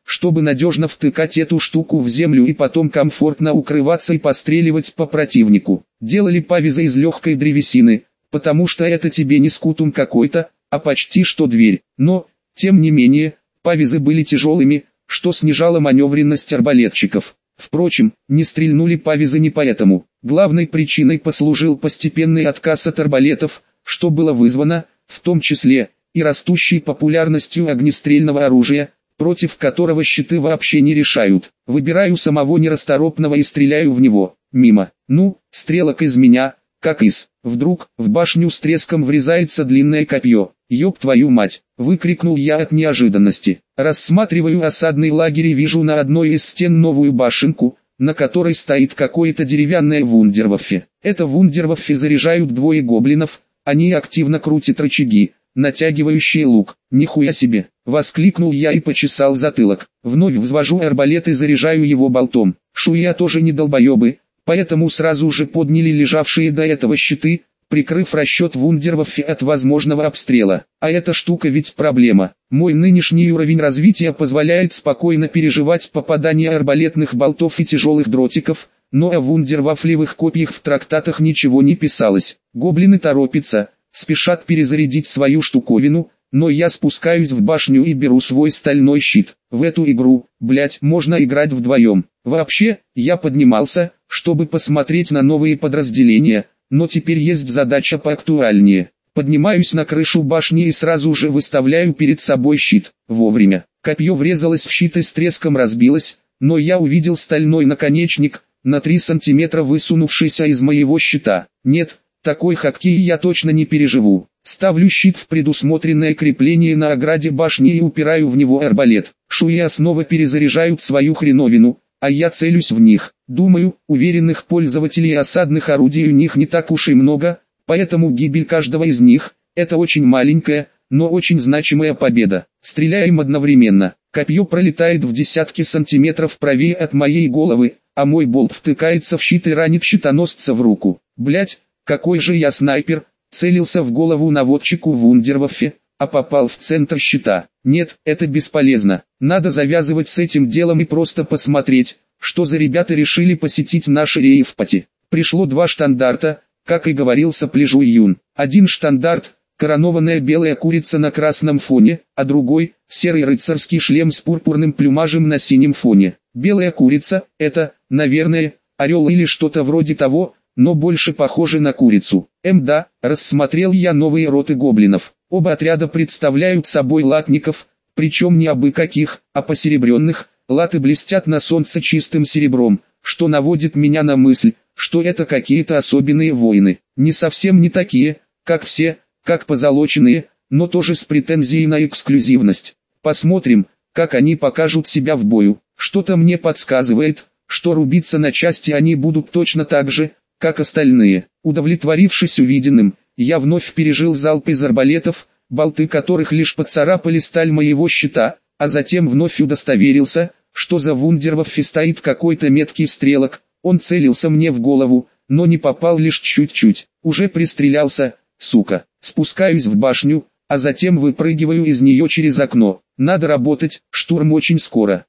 чтобы надежно втыкать эту штуку в землю и потом комфортно укрываться и постреливать по противнику. Делали павизы из легкой древесины, потому что это тебе не скутум какой-то, а почти что дверь. Но, тем не менее, павизы были тяжелыми, что снижало маневренность арбалетчиков. Впрочем, не стрельнули павизы не поэтому. Главной причиной послужил постепенный отказ от арбалетов, что было вызвано, в том числе, и растущей популярностью огнестрельного оружия, против которого щиты вообще не решают. Выбираю самого нерасторопного и стреляю в него. Мимо. Ну, стрелок из меня, как из. Вдруг, в башню с треском врезается длинное копье. «Ёб твою мать!» — выкрикнул я от неожиданности. Рассматриваю осадный лагерь и вижу на одной из стен новую башенку, на которой стоит какое-то деревянное вундерваффе. Это вундерваффе заряжают двое гоблинов, они активно крутят рычаги, натягивающие лук. «Нихуя себе!» — воскликнул я и почесал затылок. Вновь взвожу арбалет и заряжаю его болтом. Шуя тоже не долбоебы, поэтому сразу же подняли лежавшие до этого щиты, прикрыв расчет вундерваффе от возможного обстрела. А эта штука ведь проблема. Мой нынешний уровень развития позволяет спокойно переживать попадание арбалетных болтов и тяжелых дротиков, но о вундервафлевых копьях в трактатах ничего не писалось. Гоблины торопятся, спешат перезарядить свою штуковину, но я спускаюсь в башню и беру свой стальной щит. В эту игру, блять, можно играть вдвоем. Вообще, я поднимался, чтобы посмотреть на новые подразделения, но теперь есть задача поактуальнее. Поднимаюсь на крышу башни и сразу же выставляю перед собой щит. Вовремя. Копье врезалось в щит и с треском разбилось, но я увидел стальной наконечник, на 3 сантиметра высунувшийся из моего щита. Нет, такой хоккей я точно не переживу. Ставлю щит в предусмотренное крепление на ограде башни и упираю в него арбалет. Шуя снова перезаряжают свою хреновину, а я целюсь в них. Думаю, уверенных пользователей осадных орудий у них не так уж и много, поэтому гибель каждого из них – это очень маленькая, но очень значимая победа. Стреляем одновременно. Копье пролетает в десятки сантиметров правее от моей головы, а мой болт втыкается в щит и ранит щитоносца в руку. Блять, какой же я снайпер! Целился в голову наводчику вундерваффе, а попал в центр щита. Нет, это бесполезно. Надо завязывать с этим делом и просто посмотреть, что за ребята решили посетить наши рейвпати. Пришло 2 штандарта, как и говорил Сопляжуй Юн. Один штандарт – коронованная белая курица на красном фоне, а другой – серый рыцарский шлем с пурпурным плюмажем на синем фоне. Белая курица – это, наверное, орел или что-то вроде того, но больше похоже на курицу. Да, рассмотрел я новые роты гоблинов. Оба отряда представляют собой латников, причем не абы каких, а посеребренных. Латы блестят на солнце чистым серебром, что наводит меня на мысль, что это какие-то особенные воины. Не совсем не такие, как все, как позолоченные, но тоже с претензией на эксклюзивность. Посмотрим, как они покажут себя в бою. Что-то мне подсказывает, что рубиться на части они будут точно так же, как остальные. Удовлетворившись увиденным, я вновь пережил залп из арбалетов, болты которых лишь поцарапали сталь моего щита, а затем вновь удостоверился, что за вундерваффе стоит какой-то меткий стрелок. Он целился мне в голову, но не попал лишь чуть-чуть. Уже пристрелялся, сука. Спускаюсь в башню, а затем выпрыгиваю из нее через окно. Надо работать, штурм очень скоро.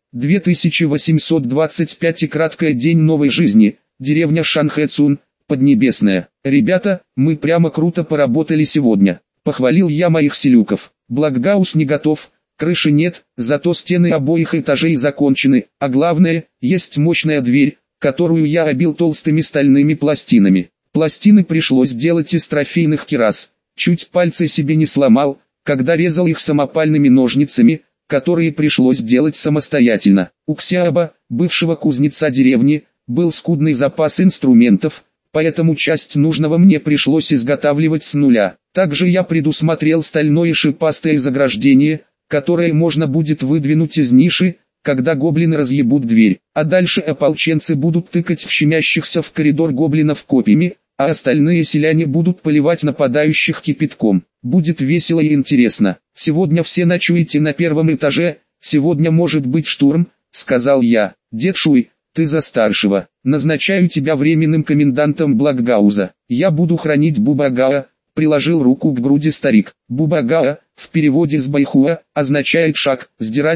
2825 и краткая день новой жизни. Деревня Шанхэцун, Поднебесная. Ребята, мы прямо круто поработали сегодня. Похвалил я моих селюков. Блокгаус не готов, крыши нет, зато стены обоих этажей закончены, а главное, есть мощная дверь, которую я обил толстыми стальными пластинами. Пластины пришлось делать из трофейных кирас. Чуть пальцы себе не сломал, когда резал их самопальными ножницами, которые пришлось делать самостоятельно. У Ксяаба, бывшего кузнеца деревни, был скудный запас инструментов, поэтому часть нужного мне пришлось изготавливать с нуля. Также я предусмотрел стальное шипастое заграждение, которое можно будет выдвинуть из ниши, когда гоблины разъебут дверь, а дальше ополченцы будут тыкать в щемящихся в коридор гоблинов копьями, а остальные селяне будут поливать нападающих кипятком. Будет весело и интересно. Сегодня все ночуете на первом этаже, сегодня может быть штурм, сказал я. Дед Шуй, ты за старшего. Назначаю тебя временным комендантом Блокгауза. Я буду хранить Бубагаа, приложил руку к груди старик. Бубагаа, в переводе с байхуа, означает шаг, сдирать,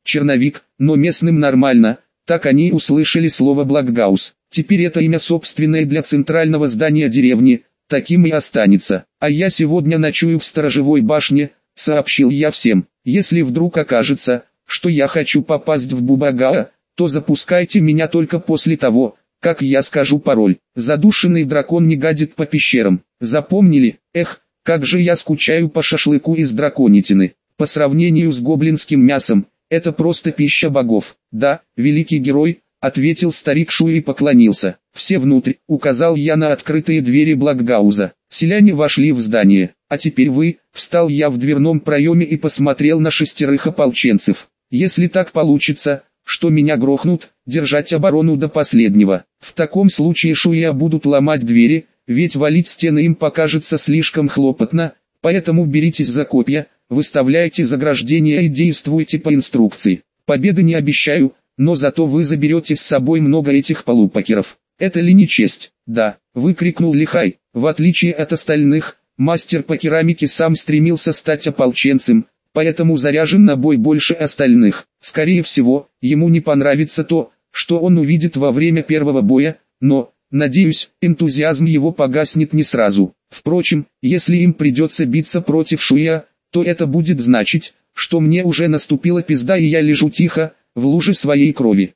черновик, но местным нормально, так они и услышали слово Блокгаус. Теперь это имя собственное для центрального здания деревни, таким и останется. А я сегодня ночую в сторожевой башне, сообщил я всем. Если вдруг окажется, что я хочу попасть в Бубагаа, то запускайте меня только после того, как я скажу пароль. Задушенный дракон не гадит по пещерам. Запомнили? Эх, как же я скучаю по шашлыку из драконитины. По сравнению с гоблинским мясом, это просто пища богов. Да, великий герой, ответил старик Шу и поклонился. Все внутрь, указал я на открытые двери Блокгауза. Селяне вошли в здание. А теперь вы, встал я в дверном проеме и посмотрел на 6 ополченцев. Если так получится, что меня грохнут, держать оборону до последнего. В таком случае шуя будут ломать двери, ведь валить стены им покажется слишком хлопотно, поэтому беритесь за копья, выставляйте заграждения и действуйте по инструкции. Победы не обещаю, но зато вы заберете с собой много этих полупокеров. Это ли не честь? Да, выкрикнул Лихай. В отличие от остальных, мастер по керамике сам стремился стать ополченцем, поэтому заряжен на бой больше остальных. Скорее всего, ему не понравится то, что он увидит во время первого боя, но, надеюсь, энтузиазм его погаснет не сразу. Впрочем, если им придется биться против Шуя, то это будет значить, что мне уже наступила пизда и я лежу тихо, в луже своей крови.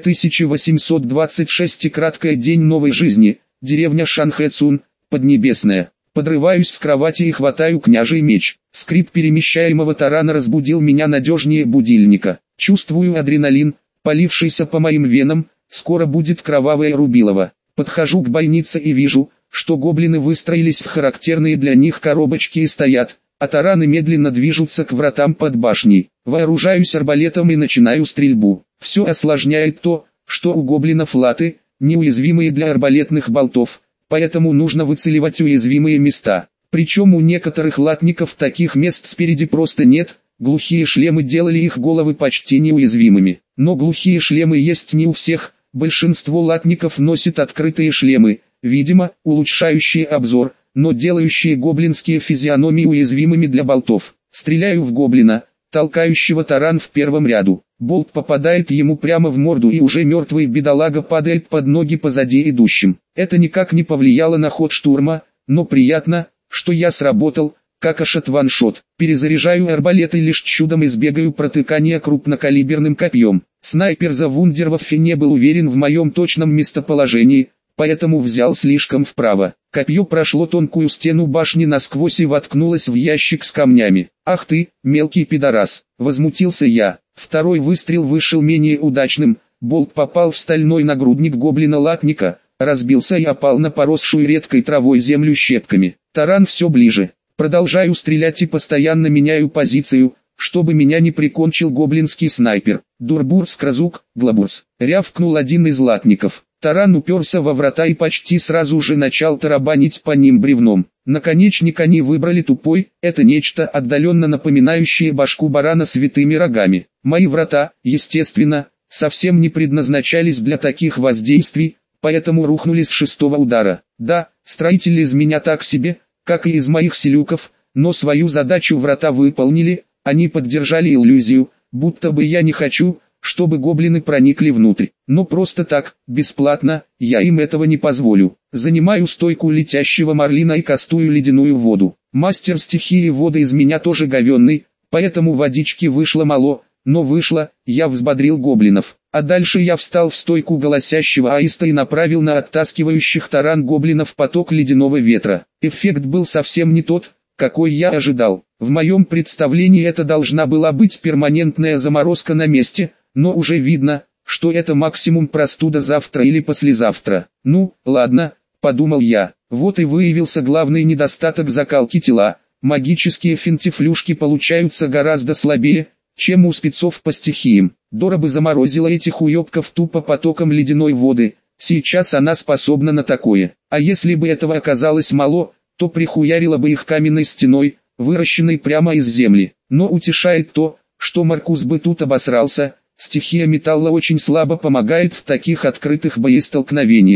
2826 и краткая день новой жизни, деревня Шанхэцун, Поднебесная. Подрываюсь с кровати и хватаю княжий меч. Скрип перемещаемого тарана разбудил меня надежнее будильника. Чувствую адреналин, полившийся по моим венам, скоро будет кровавое рубилово. Подхожу к бойнице и вижу, что гоблины выстроились в характерные для них коробочки и стоят, а тараны медленно движутся к вратам под башней. Вооружаюсь арбалетом и начинаю стрельбу. Все осложняет то, что у гоблинов латы, неуязвимые для арбалетных болтов, поэтому нужно выцеливать уязвимые места. Причем у некоторых латников таких мест спереди просто нет, глухие шлемы делали их головы почти неуязвимыми. Но глухие шлемы есть не у всех, большинство латников носит открытые шлемы, видимо, улучшающие обзор, но делающие гоблинские физиономии уязвимыми для болтов. Стреляю в гоблина, толкающего таран в первом ряду. Болт попадает ему прямо в морду и уже мертвый бедолага падает под ноги позади идущим. Это никак не повлияло на ход штурма, но приятно, что я сработал, как ашот-ваншот. Перезаряжаю арбалет и лишь чудом избегаю протыкания крупнокалиберным копьем. Снайпер за вундерваффе не был уверен в моем точном местоположении, поэтому взял слишком вправо. Копье прошло тонкую стену башни насквозь и воткнулось в ящик с камнями. «Ах ты, мелкий пидорас!» — возмутился я. Второй выстрел вышел менее удачным, болт попал в стальной нагрудник гоблина-латника, разбился и опал на поросшую редкой травой землю щепками. Таран все ближе. Продолжаю стрелять и постоянно меняю позицию, чтобы меня не прикончил гоблинский снайпер. «Дурбурс-кразук, глобурс!» — рявкнул один из латников. Таран уперся во врата и почти сразу же начал тарабанить по ним бревном. Наконечник они выбрали тупой, это нечто отдаленно напоминающее башку барана с витыми рогами. Мои врата, естественно, совсем не предназначались для таких воздействий, поэтому рухнули с 6-го удара. Да, строители из меня так себе, как и из моих селюков, но свою задачу врата выполнили, они поддержали иллюзию, будто бы я не хочу, чтобы гоблины проникли внутрь. Но просто так, бесплатно, я им этого не позволю. Занимаю стойку летящего марлина и кастую ледяную воду. Мастер стихии воды из меня тоже говенный, поэтому водички вышло мало, но вышло, я взбодрил гоблинов. А дальше я встал в стойку голосящего аиста и направил на оттаскивающих таран гоблинов поток ледяного ветра. Эффект был совсем не тот, какой я ожидал. В моем представлении это должна была быть перманентная заморозка на месте, но уже видно, что это максимум простуда завтра или послезавтра. Ну, ладно, подумал я. Вот и выявился главный недостаток закалки тела. Магические финтифлюшки получаются гораздо слабее, чем у спецов по стихиям. Дора бы заморозила этих уёбков тупо потоком ледяной воды. Сейчас она способна на такое. А если бы этого оказалось мало, то прихуярила бы их каменной стеной, выращенной прямо из земли. Но утешает то, что Маркус бы тут обосрался. Стихия металла очень слабо помогает в таких открытых боестолкновениях.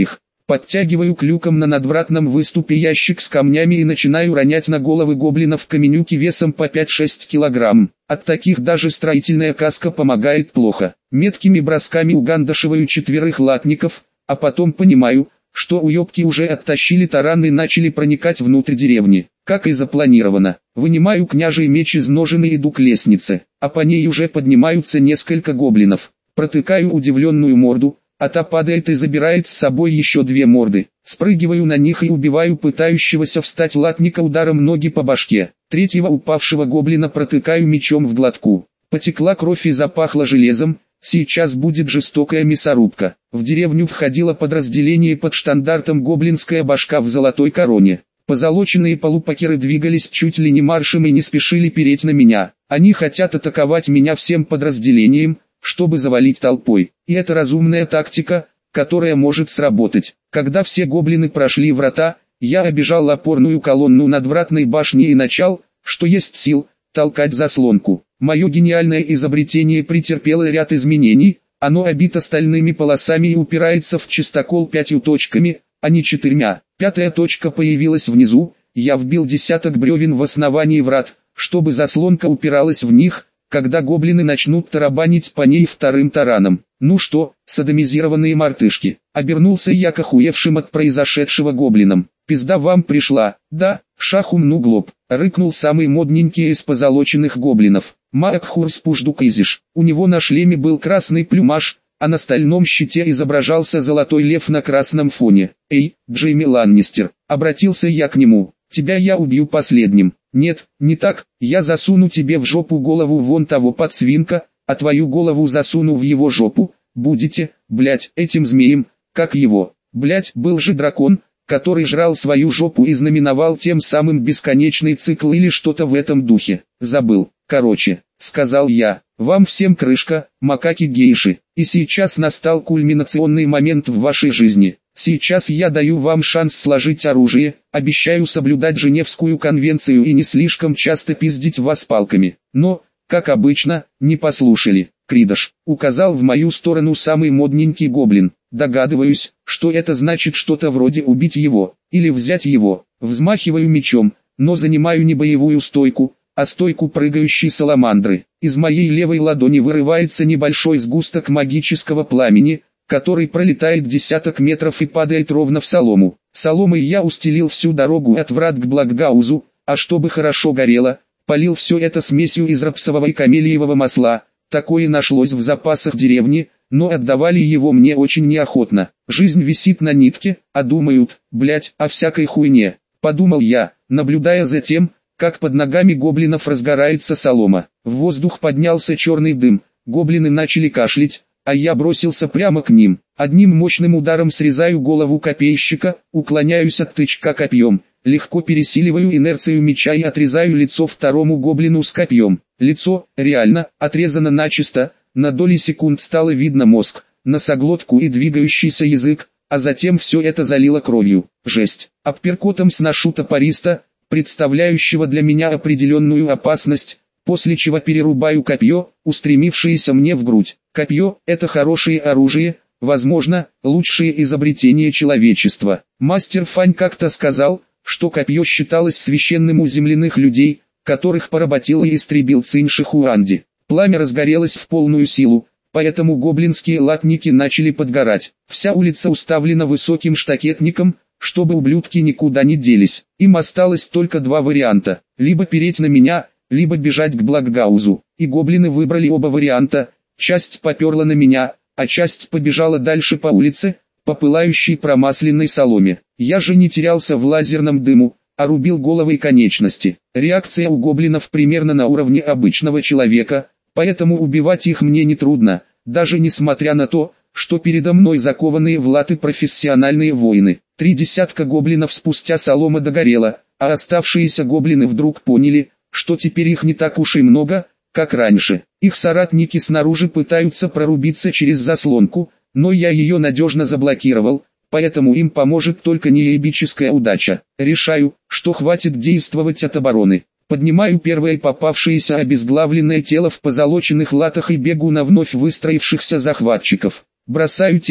Подтягиваю к люкам на надвратном выступе ящик с камнями и начинаю ронять на головы гоблинов каменюки весом по 5-6 килограмм. От таких даже строительная каска помогает плохо. Меткими бросками угандашиваю 4 латников, а потом понимаю, что уёбки уже оттащили таран и начали проникать внутрь деревни. Как и запланировано, вынимаю княжий меч из ножен и иду к лестнице, а по ней уже поднимаются несколько гоблинов. Протыкаю удивленную морду, а та падает и забирает с собой еще 2 морды. Спрыгиваю на них и убиваю пытающегося встать латника ударом ноги по башке. 3-го упавшего гоблина протыкаю мечом в глотку. Потекла кровь и запахло железом, сейчас будет жестокая мясорубка. В деревню входило подразделение под штандартом гоблинская башка в золотой короне. Позолоченные полупакеры двигались чуть ли не маршем и не спешили переть на меня. Они хотят атаковать меня всем подразделением, чтобы завалить толпой. И это разумная тактика, которая может сработать. Когда все гоблины прошли врата, я обежал опорную колонну надвратной башни и начал, что есть сил, толкать заслонку. Мое гениальное изобретение претерпело ряд изменений, оно обито стальными полосами и упирается в чистокол 5 точками, а не 4. 5-я точка появилась внизу, я вбил десяток бревен в основании врат, чтобы заслонка упиралась в них, когда гоблины начнут тарабанить по ней 2-м тараном. Ну что, садомизированные мартышки, обернулся я к охуевшим от произошедшего гоблинам. Пизда вам пришла, да, шахум глоб, рыкнул самый модненький из позолоченных гоблинов. Маакхур спуждук изиш, у него на шлеме был красный плюмаж, а на стальном щите изображался золотой лев на красном фоне. «Эй, Джейми Ланнистер», обратился я к нему, «тебя я убью последним». «Нет, не так, я засуну тебе в жопу голову вон того подсвинка, а твою голову засуну в его жопу, будете, блять, этим змеем, как его, блять, был же дракон, который жрал свою жопу и знаменовал тем самым бесконечный цикл или что-то в этом духе, забыл, короче, сказал я, вам всем крышка, макаки-гейши, и сейчас настал кульминационный момент в вашей жизни. Сейчас я даю вам шанс сложить оружие, обещаю соблюдать Женевскую конвенцию и не слишком часто пиздить вас палками. Но, как обычно, не послушали. Кридаш указал в мою сторону самый модненький гоблин. Догадываюсь, что это значит что-то вроде убить его, или взять его. Взмахиваю мечом, но занимаю не боевую стойку, а стойку прыгающей саламандры. Из моей левой ладони вырывается небольшой сгусток магического пламени, который пролетает десяток метров и падает ровно в солому. Соломой я устелил всю дорогу от врат к Блокгаузу, а чтобы хорошо горело, полил все это смесью из рапсового и камелиевого масла. Такое нашлось в запасах деревни, но отдавали его мне очень неохотно. Жизнь висит на нитке, а думают, блять, о всякой хуйне. Подумал я, наблюдая за тем, как под ногами гоблинов разгорается солома. В воздух поднялся черный дым, гоблины начали кашлять, а я бросился прямо к ним. Одним мощным ударом срезаю голову копейщика, уклоняюсь от тычка копьем, легко пересиливаю инерцию меча и отрезаю лицо второму гоблину с копьем. Лицо, реально, отрезано начисто, на доли секунд стало видно мозг, носоглотку и двигающийся язык, а затем все это залило кровью. Жесть. Апперкотом сношу топориста, представляющего для меня определенную опасность, после чего перерубаю копье, устремившееся мне в грудь. Копье – это хорошее оружие, возможно, лучшее изобретение человечества. Мастер Фань как-то сказал, что копье считалось священным у земляных людей, которых поработил и истребил Цинь Шихуанди. Пламя разгорелось в полную силу, поэтому гоблинские латники начали подгорать. Вся улица уставлена высоким штакетником, чтобы ублюдки никуда не делись. Им осталось только 2 варианта, либо переть на меня, либо бежать к Блокгаузу. И гоблины выбрали оба варианта, часть поперла на меня, а часть побежала дальше по улице, по пылающей промасленной соломе. Я же не терялся в лазерном дыму, а рубил головы и конечности. Реакция у гоблинов примерно на уровне обычного человека, поэтому убивать их мне не трудно, даже несмотря на то, что передо мной закованные в латы профессиональные воины. 3 десятка гоблинов спустя солома догорела, а оставшиеся гоблины вдруг поняли, что теперь их не так уж и много, как раньше. Их соратники снаружи пытаются прорубиться через заслонку, но я ее надежно заблокировал, поэтому им поможет только неебическая удача. Решаю, что хватит действовать от обороны. Поднимаю первое попавшееся обезглавленное тело в позолоченных латах и бегу на вновь выстроившихся захватчиков. Бросаю тело,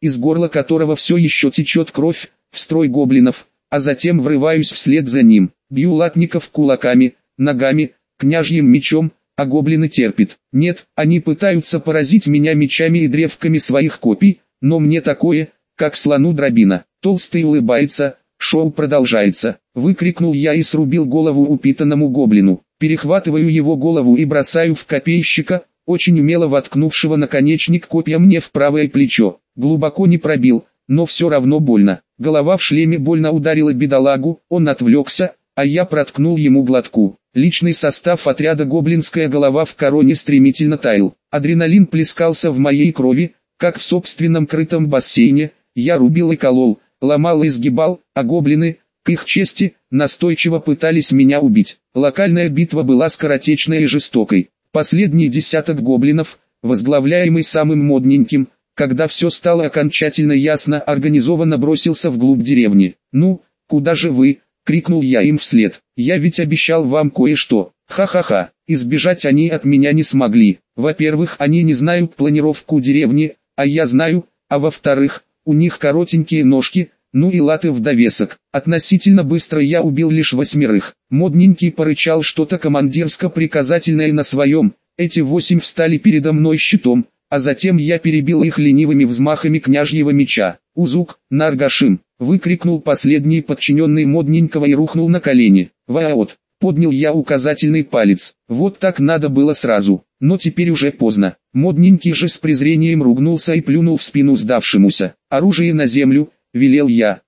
из горла которого все еще течет кровь, в строй гоблинов, а затем врываюсь вслед за ним, бью латников кулаками, ногами, княжьим мечом, а гоблины терпят. Нет, они пытаются поразить меня мечами и древками своих копий, но мне такое, как слону дробина. Толстый улыбается, шоу продолжается. Выкрикнул я и срубил голову упитанному гоблину. Перехватываю его голову и бросаю в копейщика, очень умело воткнувшего наконечник копья мне в правое плечо. Глубоко не пробил, но все равно больно. Голова в шлеме больно ударила бедолагу, он отвлекся, а я проткнул ему глотку. Личный состав отряда «Гоблинская голова» в короне стремительно таял. Адреналин плескался в моей крови, как в собственном крытом бассейне. Я рубил и колол, ломал и сгибал, а гоблины, к их чести, настойчиво пытались меня убить. Локальная битва была скоротечной и жестокой. Последний десяток гоблинов, возглавляемый самым модненьким, когда все стало окончательно ясно, организованно бросился вглубь деревни. «Ну, куда же вы?» — крикнул я им вслед. «Я ведь обещал вам кое-что». Ха-ха-ха, избежать они от меня не смогли. Во-первых, они не знают планировку деревни, а я знаю, а во-вторых, у них коротенькие ножки, ну и латы в довесок. Относительно быстро я убил лишь 8. Модненький порычал что-то командирско-приказательное на своем, эти 8 встали передо мной щитом, а затем я перебил их ленивыми взмахами княжьего меча. «Узук, Наргашим!» — выкрикнул последний подчиненный модненького и рухнул на колени. «Ваот!» — поднял я указательный палец. Вот так надо было сразу, но теперь уже поздно. Модненький же с презрением ругнулся и плюнул в спину сдавшемуся. «Оружие на землю!» — велел я.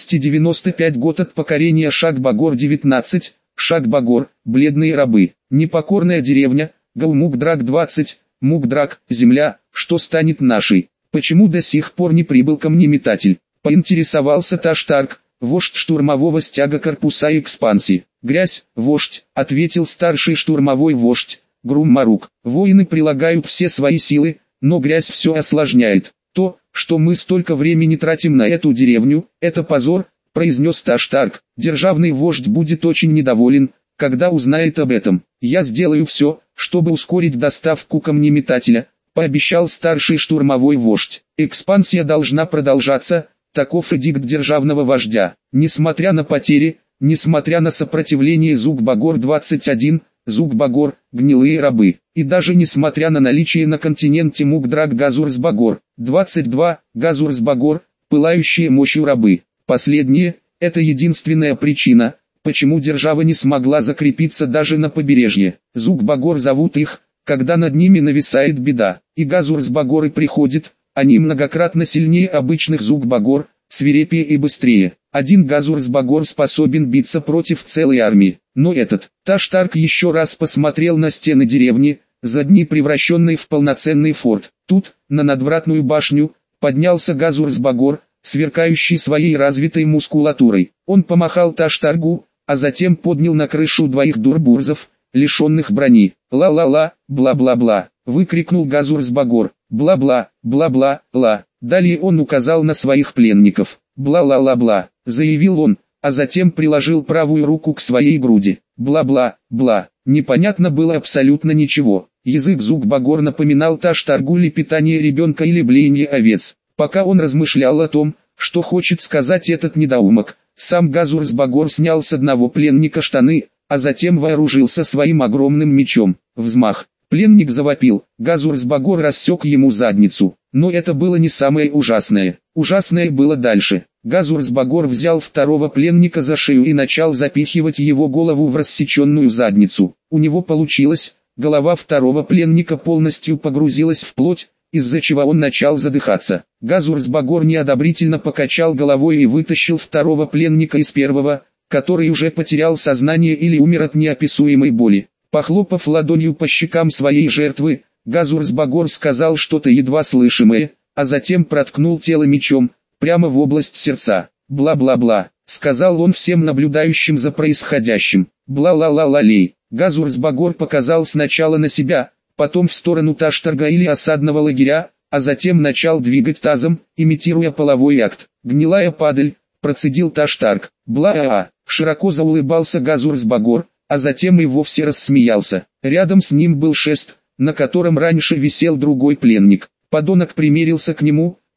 295 год от покорения Шаг-Багор 19, Шаг-Багор, бледные рабы, непокорная деревня, Гаумугдрак 20, Мугдрак, земля, что станет нашей? Почему до сих пор не прибыл ко мне метатель? Поинтересовался Таштарк, вождь штурмового стяга корпуса экспансии. Грязь, вождь, ответил старший штурмовой вождь, Грум-Марук. Воины прилагают все свои силы, но грязь все осложняет. То, что мы столько времени тратим на эту деревню, это позор, произнес Таштарк. Державный вождь будет очень недоволен, когда узнает об этом. Я сделаю все, чтобы ускорить доставку камнеметателя, пообещал старший штурмовой вождь. Экспансия должна продолжаться, таков эдикт державного вождя. Несмотря на потери, несмотря на сопротивление Зуг-Багор-21, Зуг-Багор, гнилые рабы, и даже несмотря на наличие на континенте Мугдрак Газурс-Багор, 22, Газурс-Багор, пылающие мощью рабы. Последнее, это единственная причина, почему держава не смогла закрепиться даже на побережье. Зуг-Багор зовут их, когда над ними нависает беда, и Газурс-Багоры приходят, они многократно сильнее обычных Зуг-Багор, свирепее и быстрее. Один Газурс-Багор способен биться против целой армии, но этот. Таштарк еще раз посмотрел на стены деревни, за дни превращенной в полноценный форт. Тут, на надвратную башню, поднялся Газурс-Багор, сверкающий своей развитой мускулатурой. Он помахал Таштаргу, а затем поднял на крышу 2 дурбурзов, лишенных брони. «Ла-ла-ла, бла-бла-бла», — выкрикнул Газурс-Багор. «Бла-бла, бла-бла-ла». Далее он указал на своих пленников. «Бла-ла-ла-бла», — заявил он, а затем приложил правую руку к своей груди. «Бла-бла-бла». Непонятно было абсолютно ничего. Язык Зуг-Багор напоминал Таштаргу лепетание ребенка или блеяние овец. Пока он размышлял о том, что хочет сказать этот недоумок, сам Газурс-Багор снял с одного пленника штаны, а затем вооружился своим огромным мечом. Взмах. Пленник завопил, Газурс-Багор рассек ему задницу. Но это было не самое ужасное. Ужасное было дальше. Газурс-Багор взял второго пленника за шею и начал запихивать его голову в рассеченную задницу. У него получилось, голова второго пленника полностью погрузилась в плоть, из-за чего он начал задыхаться. Газурс-Багор неодобрительно покачал головой и вытащил второго пленника из первого, который уже потерял сознание или умер от неописуемой боли. Похлопав ладонью по щекам своей жертвы, Газурс-Багор сказал что-то едва слышимое, а затем проткнул тело мечом, прямо в область сердца. «Бла-бла-бла», — сказал он всем наблюдающим за происходящим. «Бла-ла-ла-ла-лей». Газурс-Багор показал сначала на себя, потом в сторону Таштарга или осадного лагеря, а затем начал двигать тазом, имитируя половой акт. «Гнилая падаль», — процедил Таштарг. «Бла-а-а», — широко заулыбался Газурс-Багор, а затем и вовсе рассмеялся. Рядом с ним был шест, на котором раньше висел другой пленник. Подонок примерился к нему,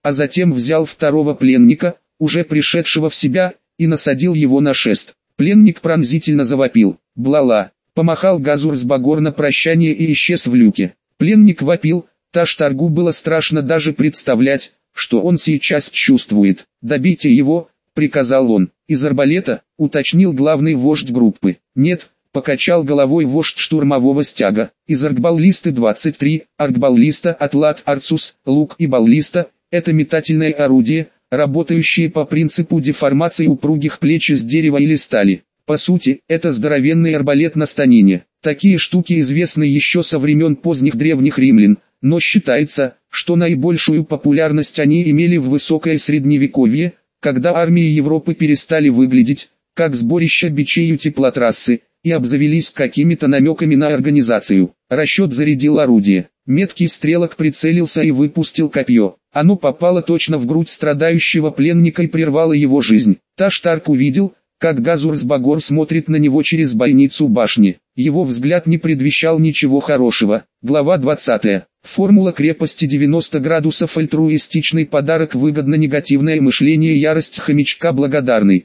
а затем взял второго пленника, уже пришедшего в себя, и насадил его на шест. Пленник пронзительно завопил, блала, помахал Газурсбагор на прощание и исчез в люке. Пленник вопил, Таштаргу было страшно даже представлять, что он сейчас чувствует. «Добейте его», — приказал он. «Из арбалета», — уточнил главный вождь группы. «Нет», — покачал головой вождь штурмового стяга. «Из аркбаллисты 23, аркбаллиста Атлат Арцус, лук и баллиста — это метательное орудие, работающие по принципу деформации упругих плеч из дерева или стали. По сути, это здоровенный арбалет на станине. Такие штуки известны еще со времен поздних древних римлян, но считается, что наибольшую популярность они имели в высокое средневековье, когда армии Европы перестали выглядеть, как сборище бичей у теплотрассы, и обзавелись какими-то намеками на организацию. Расчет зарядил орудие. Меткий стрелок прицелился и выпустил копье. Оно попало точно в грудь страдающего пленника и прервало его жизнь. Таштарк увидел, как Газурсбагор смотрит на него через бойницу башни. Его взгляд не предвещал ничего хорошего. Глава 20. Формула крепости 90 градусов. Альтруистичный подарок. Выгодно-негативное мышление. Ярость хомячка благодарный.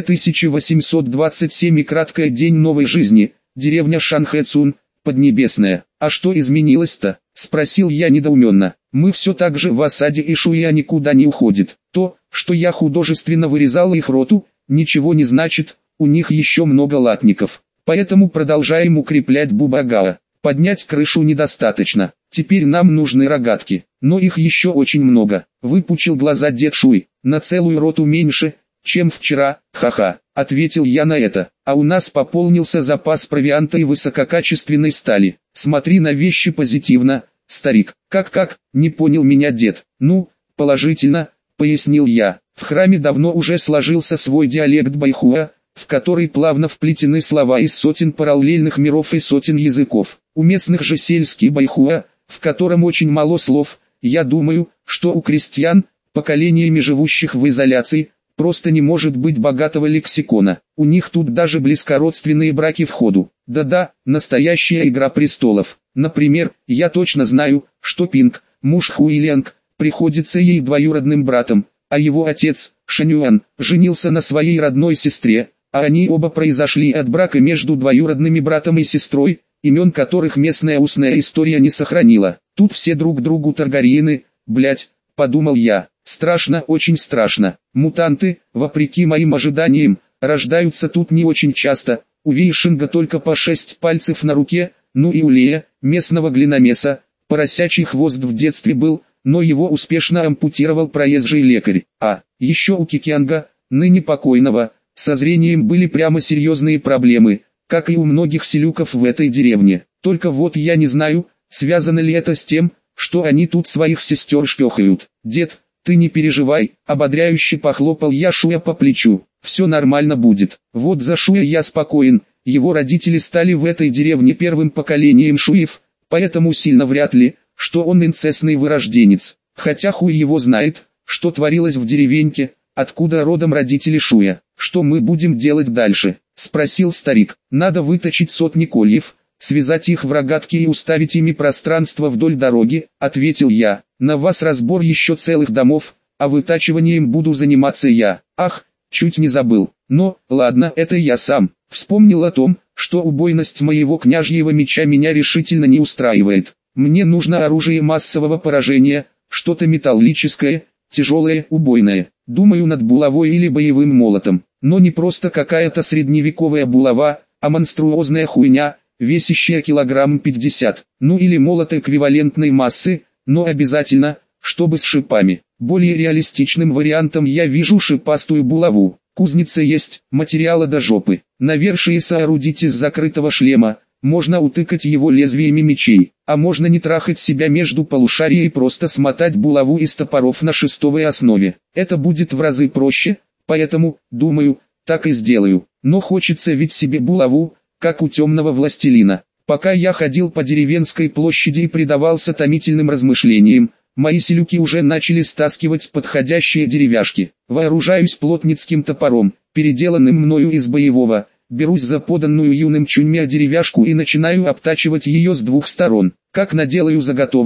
2827 и краткое день новой жизни. Деревня Шанхэцун, Поднебесная. «А что изменилось-то?» — спросил я недоуменно. «Мы все так же в осаде, и Шуя никуда не уходит. То, что я художественно вырезал их роту, ничего не значит, у них еще много латников. Поэтому продолжаем укреплять Бубагаа. Поднять крышу недостаточно. Теперь нам нужны рогатки, но их еще очень много». Выпучил глаза дед Шуй. «На целую роту меньше, чем вчера, ха-ха», — ответил я на это. «А у нас пополнился запас провианта и высококачественной стали. Смотри на вещи позитивно, старик». «Как?» — не понял меня дед. «Ну, положительно», — пояснил я. «В храме давно уже сложился свой диалект байхуа, в который плавно вплетены слова из сотен параллельных миров и сотен языков. У местных же сельский байхуа, в котором очень мало слов. Я думаю, что у крестьян, поколениями живущих в изоляции, просто не может быть богатого лексикона. У них тут даже близкородственные браки в ходу. Да-да, настоящая игра престолов. Например, я точно знаю, что Пинг, муж Хуилянг, приходится ей двоюродным братом, а его отец, Шанюан, женился на своей родной сестре, а они оба произошли от брака между двоюродными братом и сестрой, имен которых местная устная история не сохранила. Тут все друг другу Таргариены, блять, подумал я. Страшно, очень страшно. Мутанты, вопреки моим ожиданиям, рождаются тут не очень часто. У Вейшинга только по 6 пальцев на руке, ну и у Лея, местного глиномеса, поросячий хвост в детстве был, но его успешно ампутировал проезжий лекарь. А еще у Кикянга, ныне покойного, со зрением были прямо серьезные проблемы, как и у многих селюков в этой деревне. Только вот я не знаю, связано ли это с тем, что они тут своих сестер шпехают. «Дед, ты не переживай», — ободряюще похлопал я Шуя по плечу. «Все нормально будет». Вот за Шуя я спокоен, его родители стали в этой деревне первым поколением шуев, поэтому сильно вряд ли, что он инцестный вырожденец. Хотя хуй его знает, что творилось в деревеньке, откуда родом родители Шуя. «Что мы будем делать дальше?» — спросил старик. «Надо выточить сотни кольев, связать их в рогатки и уставить ими пространство вдоль дороги», — ответил я. «На вас разбор еще целых домов, а вытачиванием буду заниматься я». Ах, чуть не забыл. Но, ладно, это я сам. Вспомнил о том, что убойность моего княжьего меча меня решительно не устраивает. Мне нужно оружие массового поражения, что-то металлическое, тяжелое, убойное. Думаю над булавой или боевым молотом. Но не просто какая-то средневековая булава, а монструозная хуйня, весящая килограмм 50. Ну или молот эквивалентной массы, но обязательно, чтобы с шипами. Более реалистичным вариантом я вижу шипастую булаву. Кузница есть, материала до жопы. Навершие соорудить из закрытого шлема, можно утыкать его лезвиями мечей, а можно не трахать себя между полушарий и просто смотать булаву из топоров на шестовой основе. Это будет в разы проще, поэтому, думаю, так и сделаю. Но хочется ведь себе булаву, как у темного властелина. Пока я ходил по деревенской площади и предавался томительным размышлениям, мои селюки уже начали стаскивать подходящие деревяшки. Вооружаюсь плотницким топором, переделанным мною из боевого, берусь за поданную юным Чуньмя деревяшку и начинаю обтачивать ее с двух сторон. Как наделаю заготовок,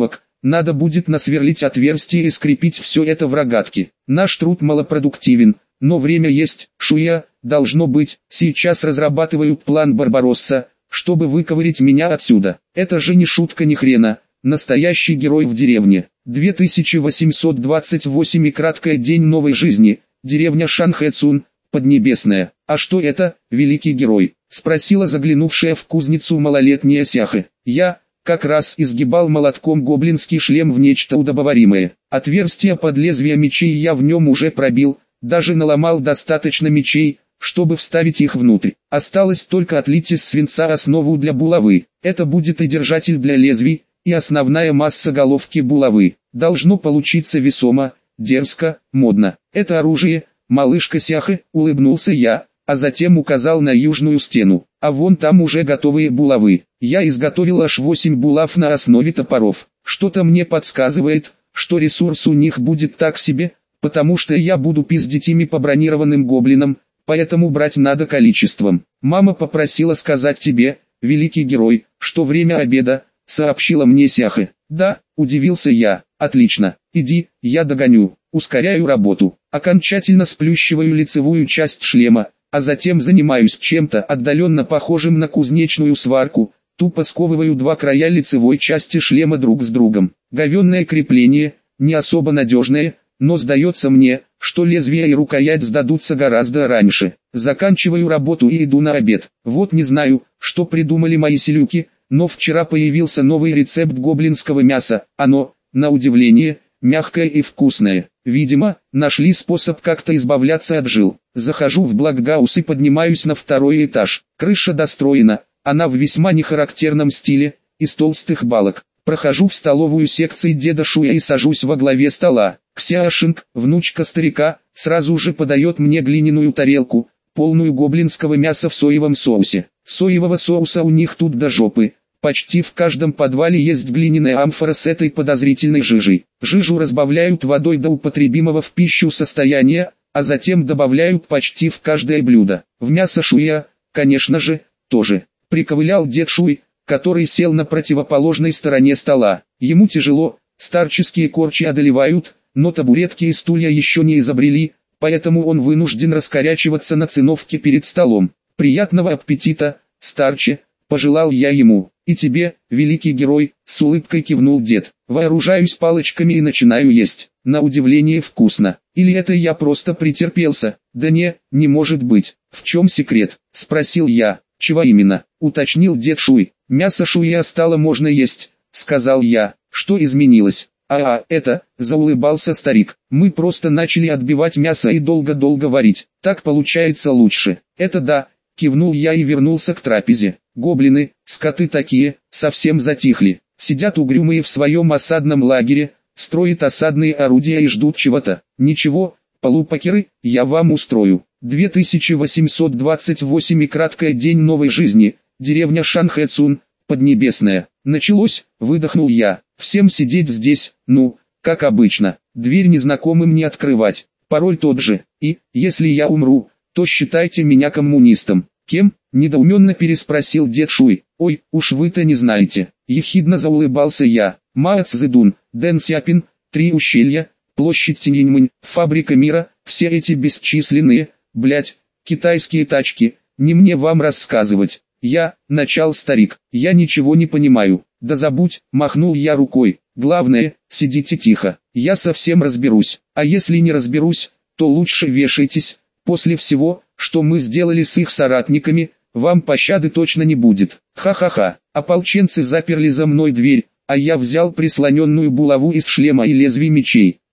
надо будет насверлить отверстие и скрепить все это в рогатке. Наш труд малопродуктивен, но время есть, Шуя, должно быть, сейчас разрабатывают план Барбаросса, чтобы выковырять меня отсюда. Это же не шутка ни хрена, настоящий герой в деревне. 2828 и краткая день новой жизни, деревня Шанхэцун, Поднебесная. А что это, великий герой? Спросила заглянувшая в кузницу малолетняя Сяхэ. Я, как раз изгибал молотком гоблинский шлем в нечто удобоваримое. Отверстие под лезвие мечей я в нем уже пробил, даже наломал достаточно мечей, чтобы вставить их внутрь. Осталось только отлить из свинца основу для булавы. Это будет и держатель для лезвий, и основная масса головки булавы. Должно получиться весомо, дерзко, модно. Это оружие, малышка Сяхэ, улыбнулся я, а затем указал на южную стену. А вон там уже готовые булавы. Я изготовил аж 8 булав на основе топоров. Что-то мне подсказывает, что ресурс у них будет так себе, потому что я буду пиздить ими по бронированным гоблинам, поэтому брать надо количеством. Мама попросила сказать тебе, великий герой, что время обеда, сообщила мне Сяхэ. Да, удивился я. Отлично, иди, я догоню. Ускоряю работу. Окончательно сплющиваю лицевую часть шлема, а затем занимаюсь чем-то отдаленно похожим на кузнечную сварку. Тупо сковываю два края лицевой части шлема друг с другом. Говенное крепление, не особо надежное, но сдается мне, что лезвие и рукоять сдадутся гораздо раньше. Заканчиваю работу и иду на обед. Вот не знаю, что придумали мои селюки, но вчера появился новый рецепт гоблинского мяса. Оно, на удивление, мягкое и вкусное. Видимо, нашли способ как-то избавляться от жил. Захожу в Блокгаус и поднимаюсь на второй этаж. Крыша достроена, она в весьма нехарактерном стиле, из толстых балок. Прохожу в столовую секции деда Шуя и сажусь во главе стола. Ксяошинг, внучка старика, сразу же подает мне глиняную тарелку, полную гоблинского мяса в соевом соусе. Соевого соуса у них тут до жопы. Почти в каждом подвале есть глиняная амфора с этой подозрительной жижей. Жижу разбавляют водой до употребимого в пищу состояния, а затем добавляют почти в каждое блюдо. В мясо Шуя, конечно же, тоже. Приковылял дед Шуй, который сел на противоположной стороне стола. Ему тяжело, старческие корчи одолевают, но табуретки и стулья еще не изобрели, поэтому он вынужден раскорячиваться на циновке перед столом. «Приятного аппетита, старче», — пожелал я ему. «И тебе, великий герой», — с улыбкой кивнул дед. Вооружаюсь палочками и начинаю есть. На удивление вкусно. Или это я просто претерпелся? Да не может быть. В чем секрет? Спросил я. Чего именно? Уточнил дед Шуй. Мясо Шуя стало можно есть, сказал я. Что изменилось? Заулыбался старик. Мы просто начали отбивать мясо и долго-долго варить. Так получается лучше. Это да, кивнул я и вернулся к трапезе. Гоблины, скоты такие, совсем затихли. Сидят угрюмые в своем осадном лагере, строят осадные орудия и ждут чего-то. Ничего, полупокеры, я вам устрою. 2828 и краткая день новой жизни, деревня Шанхэцун, Поднебесная. Началось, выдохнул я. Всем сидеть здесь, как обычно. Дверь незнакомым не открывать. Пароль тот же. И, если я умру, то считайте меня коммунистом. Кем? Недоуменно переспросил дед Шуй. Ой, уж вы-то не знаете. Ехидно заулыбался я. Мао Цзэдун, Дэн Сяопин, Три ущелья, площадь Тяньаньмэнь, фабрика мира, все эти бесчисленные, китайские тачки, не мне вам рассказывать. Начал старик, я ничего не понимаю. Да забудь, махнул я рукой. Главное, сидите тихо, я совсем разберусь. А если не разберусь, то лучше вешайтесь. После всего, что мы сделали с их соратниками, вам пощады точно не будет. Ха-ха-ха. Ополченцы заперли за мной дверь, а я взял прислоненную булаву из шлема и лезвий мечей.